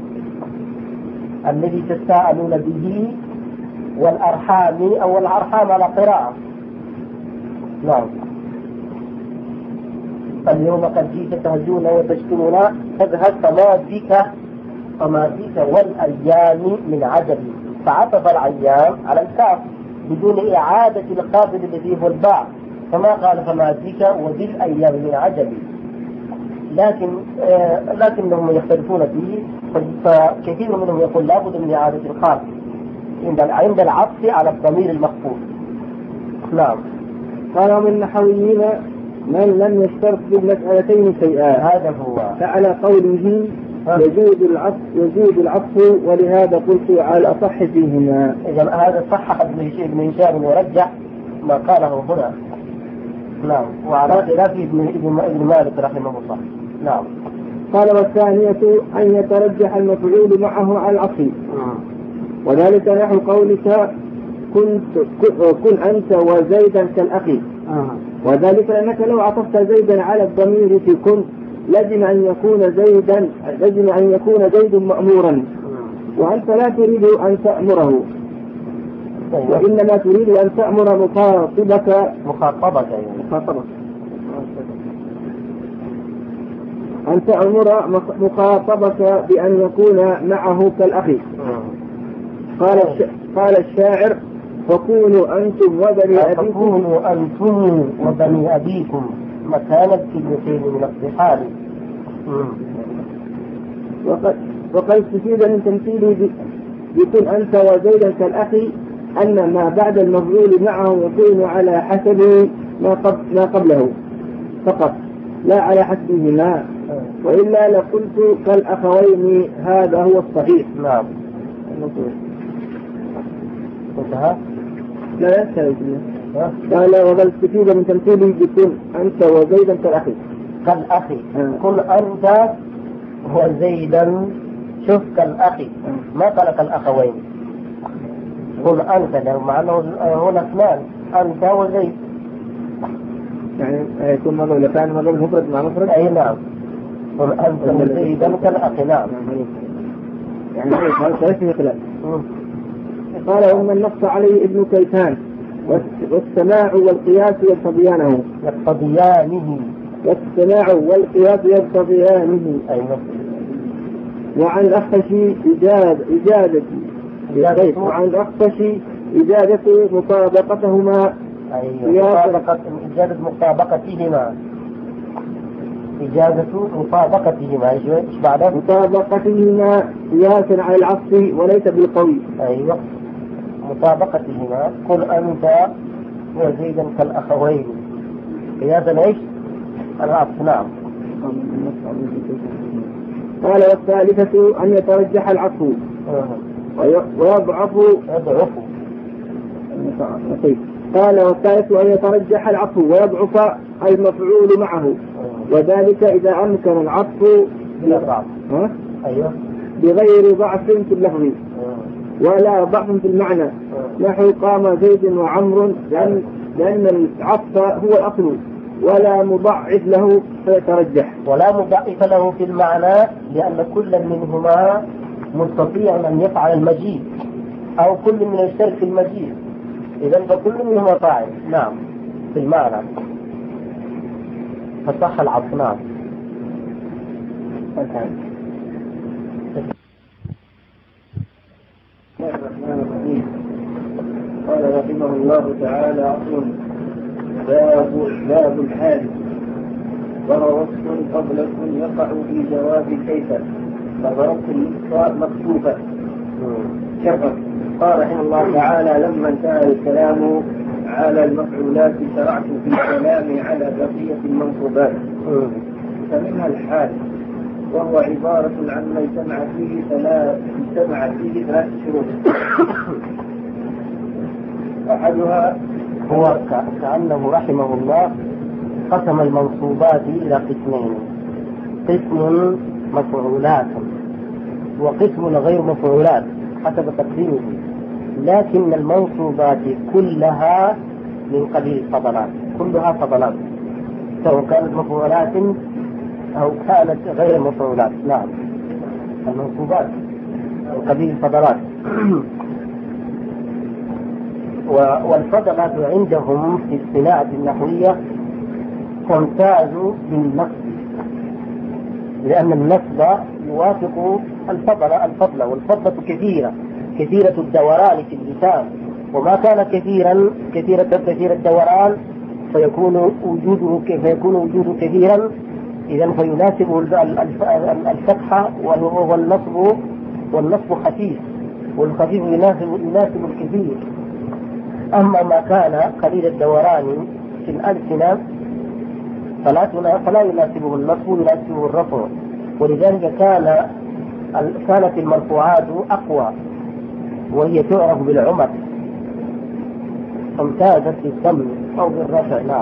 الذي تساءلون به والأرحام أو الأرحام على قراءة. نعم اليوم قد جئت تهجون وتشكرون تذهب فما بك فما بك والأيام من عجل فعطف العيان على الكاف بدون إعادة القابل الذي هو الباء، فما قال فما ذيك وذي الأيام من عجب. لكن آه لكنهم يختلفون فيه، فكثير منهم يقول لابد من إعادة القابل عند العطف على الضمير المخفوض. نعم. قال من النحويين من لم يشترط بالمسألتين شيئا، هذا هو، فعلى قوله يجوز العطف يجوز العطف ولهذا قلت على الأصح فيهما. إذا هذا صحح ابن هشام ورجح ما قاله هنا. نعم. وعلى خلاف ابن مالك رحمه الله. نعم. قال والثانية أن يترجح المفعول معه على العطف، وذلك نحو قولك كنت كن أنت وزيدا كالأخي، وذلك لأنك لو عطفت زيدا على الضمير في كن لازم أن يكون زيدا لازم أن يكون زيد مأمورا، وأنت لا تريد أن تأمره، وإنما تريد أن تأمر مخاطبك مخاطبك مخاطبك أن تأمر مخاطبك بأن يكون معه كالأخي. قال قال الشاعر فكونوا أنتم وبني أبيكم فكونوا أنتم وبني أبيكم مكان الكلمتين من الصحاب. وقد وقد استفيد من تمثيله بكن أنت وزيدا كالأخي أن ما بعد المفعول معه يكون على حسب ما, قبل ما قبله فقط لا على حسبهما، وإلا لقلت كالأخوين هذا هو الصحيح. نعم. انتهى؟ لا ينتهي. قال وقد استفيد من تمثيله بكن أنت وزيدا كالأخي كالأخي كن أنت وزيدا، شوف كالأخي ما قال كالأخوين، قل أنت مع أنه هنا اثنان أنت وزيد، يعني يكون مرة إذا كان مرة مفرد مع مفرد. أي نعم. قل أنت وزيدا كالأخي. نعم. يعني هذا ثلاثة خلاف. قال ومن نص عليه ابن كيسان والسماع والقياس يقتضيانه يقتضيانه والسماع والقياس يقتضيانه. أيوة. وعن الأخفشي إجادة إجادة وعن الأخفشي إجادة مطابقتهما. أيوة. مطابقة إجادة مطابقتهما إجازة مطابقتهما إيش بعده؟ مطابقتهما قياسا على العطف وليس بالقول. أيوة. مطابقتهما قل أنت وزيدا كالأخوين قياسا إيش؟ العطف. نعم. قال والثالثة أن يترجح العطف ويضعف يضعف. قال والثالثة أن يترجح العطف ويضعف المفعول معه، وذلك إذا أمكن العطف أيوة. بغير ضعف في اللفظ ولا ضعف في المعنى، نحو قام زيد وعمر، لأن, لأن العطف هو الأصل ولا مضاعف له فيترجح. ولا مضاعف له في المعنى لأن كل منهما مستطيع أن يفعل المجيء أو كل من يشترك في المجيء، إذن فكل منهما فاعل. نعم. في المعنى فصح العطف. نعم. قال رحمه الله تعالى أصل باب باب الحال وهو وصف قبل كن يقع في جواب كيف فضربت الإسراء مكتوبة شرفا. قال رحمه الله تعالى لما انتهى الكلام على المفعولات شرعت في الكلام على بقية المنصوبات، فمنها الحال وهو عبارة عن ما اجتمع فيه ثلاث اجتمع فيه ثلاث شروط. أحدها هو كأنه رحمه الله قسم المنصوبات إلى قسمين، قسم مفعولات وقسم غير مفعولات حسب تقديمه، لكن المنصوبات كلها من قبيل الفضلات، كلها فضلات سواء كانت مفعولات أو كانت غير مفعولات. نعم. المنصوبات من قبيل الفضلات. والفضلات عندهم في الصناعة النحوية تمتاز بالنصب، لأن النصب يوافق الفضل الفضل والفضلة كثيرة كثيرة الدوران في اللسان، وما كان كثيرا كثيرة كثير الدوران فيكون وجوده فيكون وجوده كثيرا، إذا فيناسبه الفتحة والنصب والنصب خفيف، والخفيف يناسب يناسب الكثير. أما ما كان قليل الدوران في الألسنة فلا فلا يناسبه النصب يناسبه الرفع، ولذلك كان كانت المرفوعات أقوى وهي تعرف بالعمر، امتازت بالضم أو بالرفع. نعم.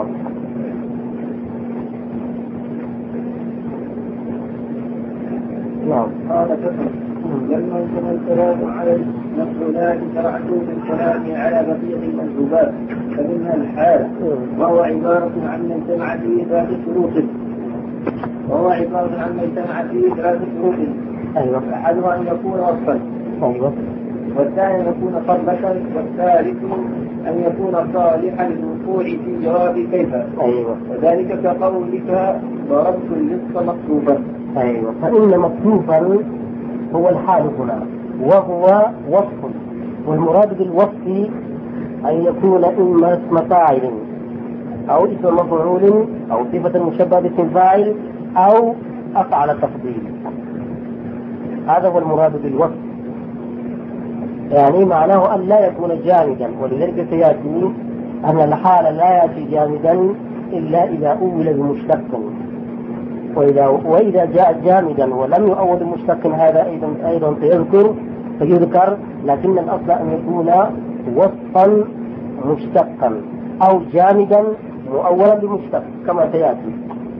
نعم. قال فكر لما انتهى الكلام على المفعولات شرعتوا في الكلام على بقية المنسوبات، فمنها الحال وهو عبارة عن من جمع فيه ذات شروط وهو عبارة عن من جمع فيه ذات شروط أيوة. أحدها أن يكون وصفا، أيوة. والثاني أن يكون قربة، والثالث أن يكون صالحا للوقوع في جواب كيف. أيوة. وذلك كقولك ضربت اللص مكتوبا. أيوة. فإن مكتوبا هو الحال هنا وهو وصف، والمراد بالوصف أن يكون إما اسم فاعل أو اسم مفعول أو صفة مشبهة باسم فاعل أو أفعل تفضيل. هذا هو المراد بالوصف، يعني معناه أن لا يكون جامدا، ولذلك سيأتي أن الحال لا يأتي جامدا إلا إذا أول بمشتق، وإذا وإذا جاء جامدا ولم يؤول بمشتق هذا أيضا أيضا سيذكر فيذكر، لكن الأصل أن يكون وصفا مشتقا أو جامدا مؤولا بمشتق كما سيأتي.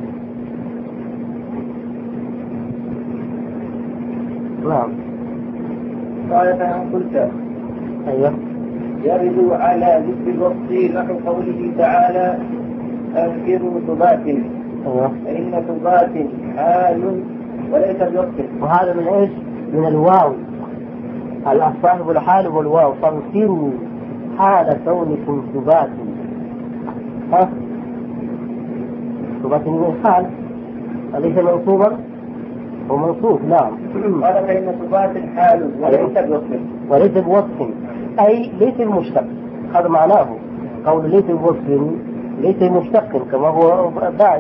نعم. قال فإن قلت أيوه يرد على ذكر الوصف نحو قوله تعالى أنكروا ثبات، أيوه فإن ثبات حال وليس بوصف. وهذا من إيش؟ من الواو، الصاحب الحال والواو، فانكروا حال كونكم ثبات. ها ثبات من الحال أليس منصوبا؟ هو منصوب. نعم. قال فإن ثبات حال وليس بوصف. وليس بوصف أي ليس بمشتق، هذا معناه قول ليس بوصف ليس مشتق كما هو باين،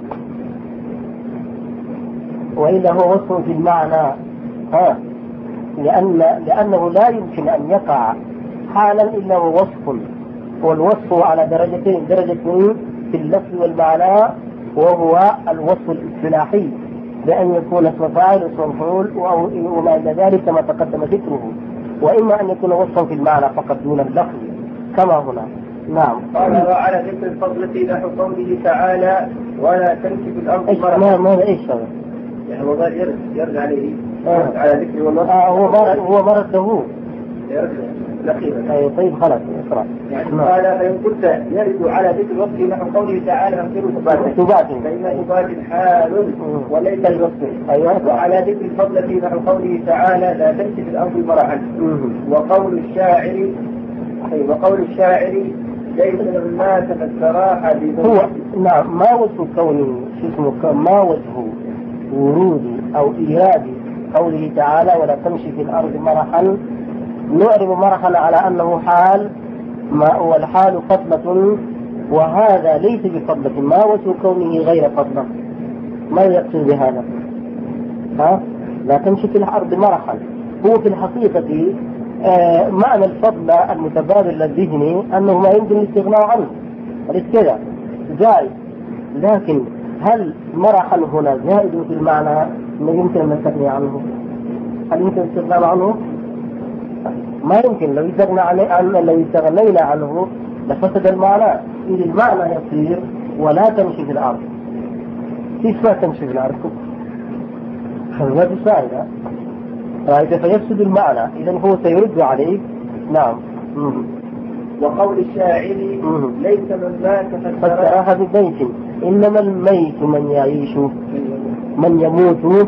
وإلا هو وصف في المعنى. ها لأن لأنه لا يمكن أن يقع حالا إلا هو وصف، والوصف على درجتين، درجة في اللفظ والمعنى وهو الوصف الاصطلاحي بأن يكون اسم فاعل اسم مفعول وما إلى ذلك كما تقدم ذكره، وإما أن يكون وصفا في المعنى فقط دون اللفظ كما هنا. نعم. قال وعلى ذكر الفضل نحو قوله تعالى ولا تمشي في الأرض مرحا. ماذا إيش هذا؟ يعني هو قال يرد يرد عليه آه. على ذكر والله. آه هو مرد هو مرده. يرد الأخيرة. أي طيب خلاص اقرأ. يعني قال فإن كنت يرد على ذكر الوصف نحو قوله تعالى أنكروا ثبات ثبات فإن ثبات حال وليس الوصف. أيوة. وعلى ذكر الفضل نحو قوله تعالى لا تمشي في الأرض مرحا. وقول الشاعر وقول الشاعر ليس مما تفسراها هو. نعم. ما وجه كونه شو اسمه ما وجه ورود أو إيراد قوله تعالى ولا تمشي في الأرض مرحا؟ نعرب مرحا على أنه حال، ما هو الحال فضلة، وهذا ليس بفضلة. ما وجه كونه غير فضلة؟ ما يقصد بهذا؟ ها؟ لا تمشي في الأرض مرحا هو في الحقيقة آه معنى الفضل المتبادل الذهني أنه ما يمكن الاستغناء عنه، وليس كذا جائز، لكن هل مرحا هنا زائد في المعنى ما يمكن أن نستغني عنه؟ هل يمكن الاستغناء عنه؟ ما يمكن. لو استغنى عنه لو استغنينا عنه لفسد المعنى، إذ المعنى يصير ولا تمشي في الأرض. كيف لا تمشي في الأرض؟ هذا سائلة رأيت فيفسد المعنى، إذن هو سيرد عليه. نعم. مم. وقول الشاعر ليس من مات فسرها ببيت إنما الميت من يعيش من يموت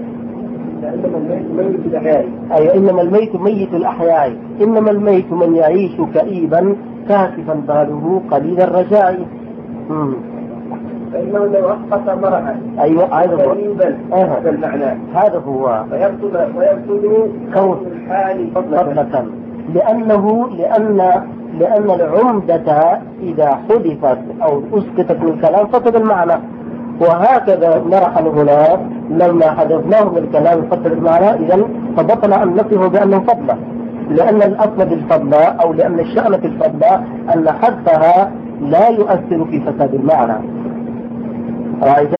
إنما الميت ميت الأحياء. أي إنما الميت ميت الأحياء إنما الميت من يعيش كئيبا كاسفا باله قليل الرجاء. فإنه لو أسقط مرحا أيوة هذا هو هذا المعنى هذا هو ويبطل ويبطل كون الحال فضلة، لأنه لأن لأن العمدة إذا حذفت أو أسقطت من الكلام فقد المعنى، وهكذا مرحا هنا لما حذفناه من الكلام فقد المعنى، إذا فبطل أن نصفه بأنه فضلة، لأن الأصل بالفضلة أو لأن الشأن في الفضلة أن حذفها لا يؤثر في فساد المعنى. رأيت؟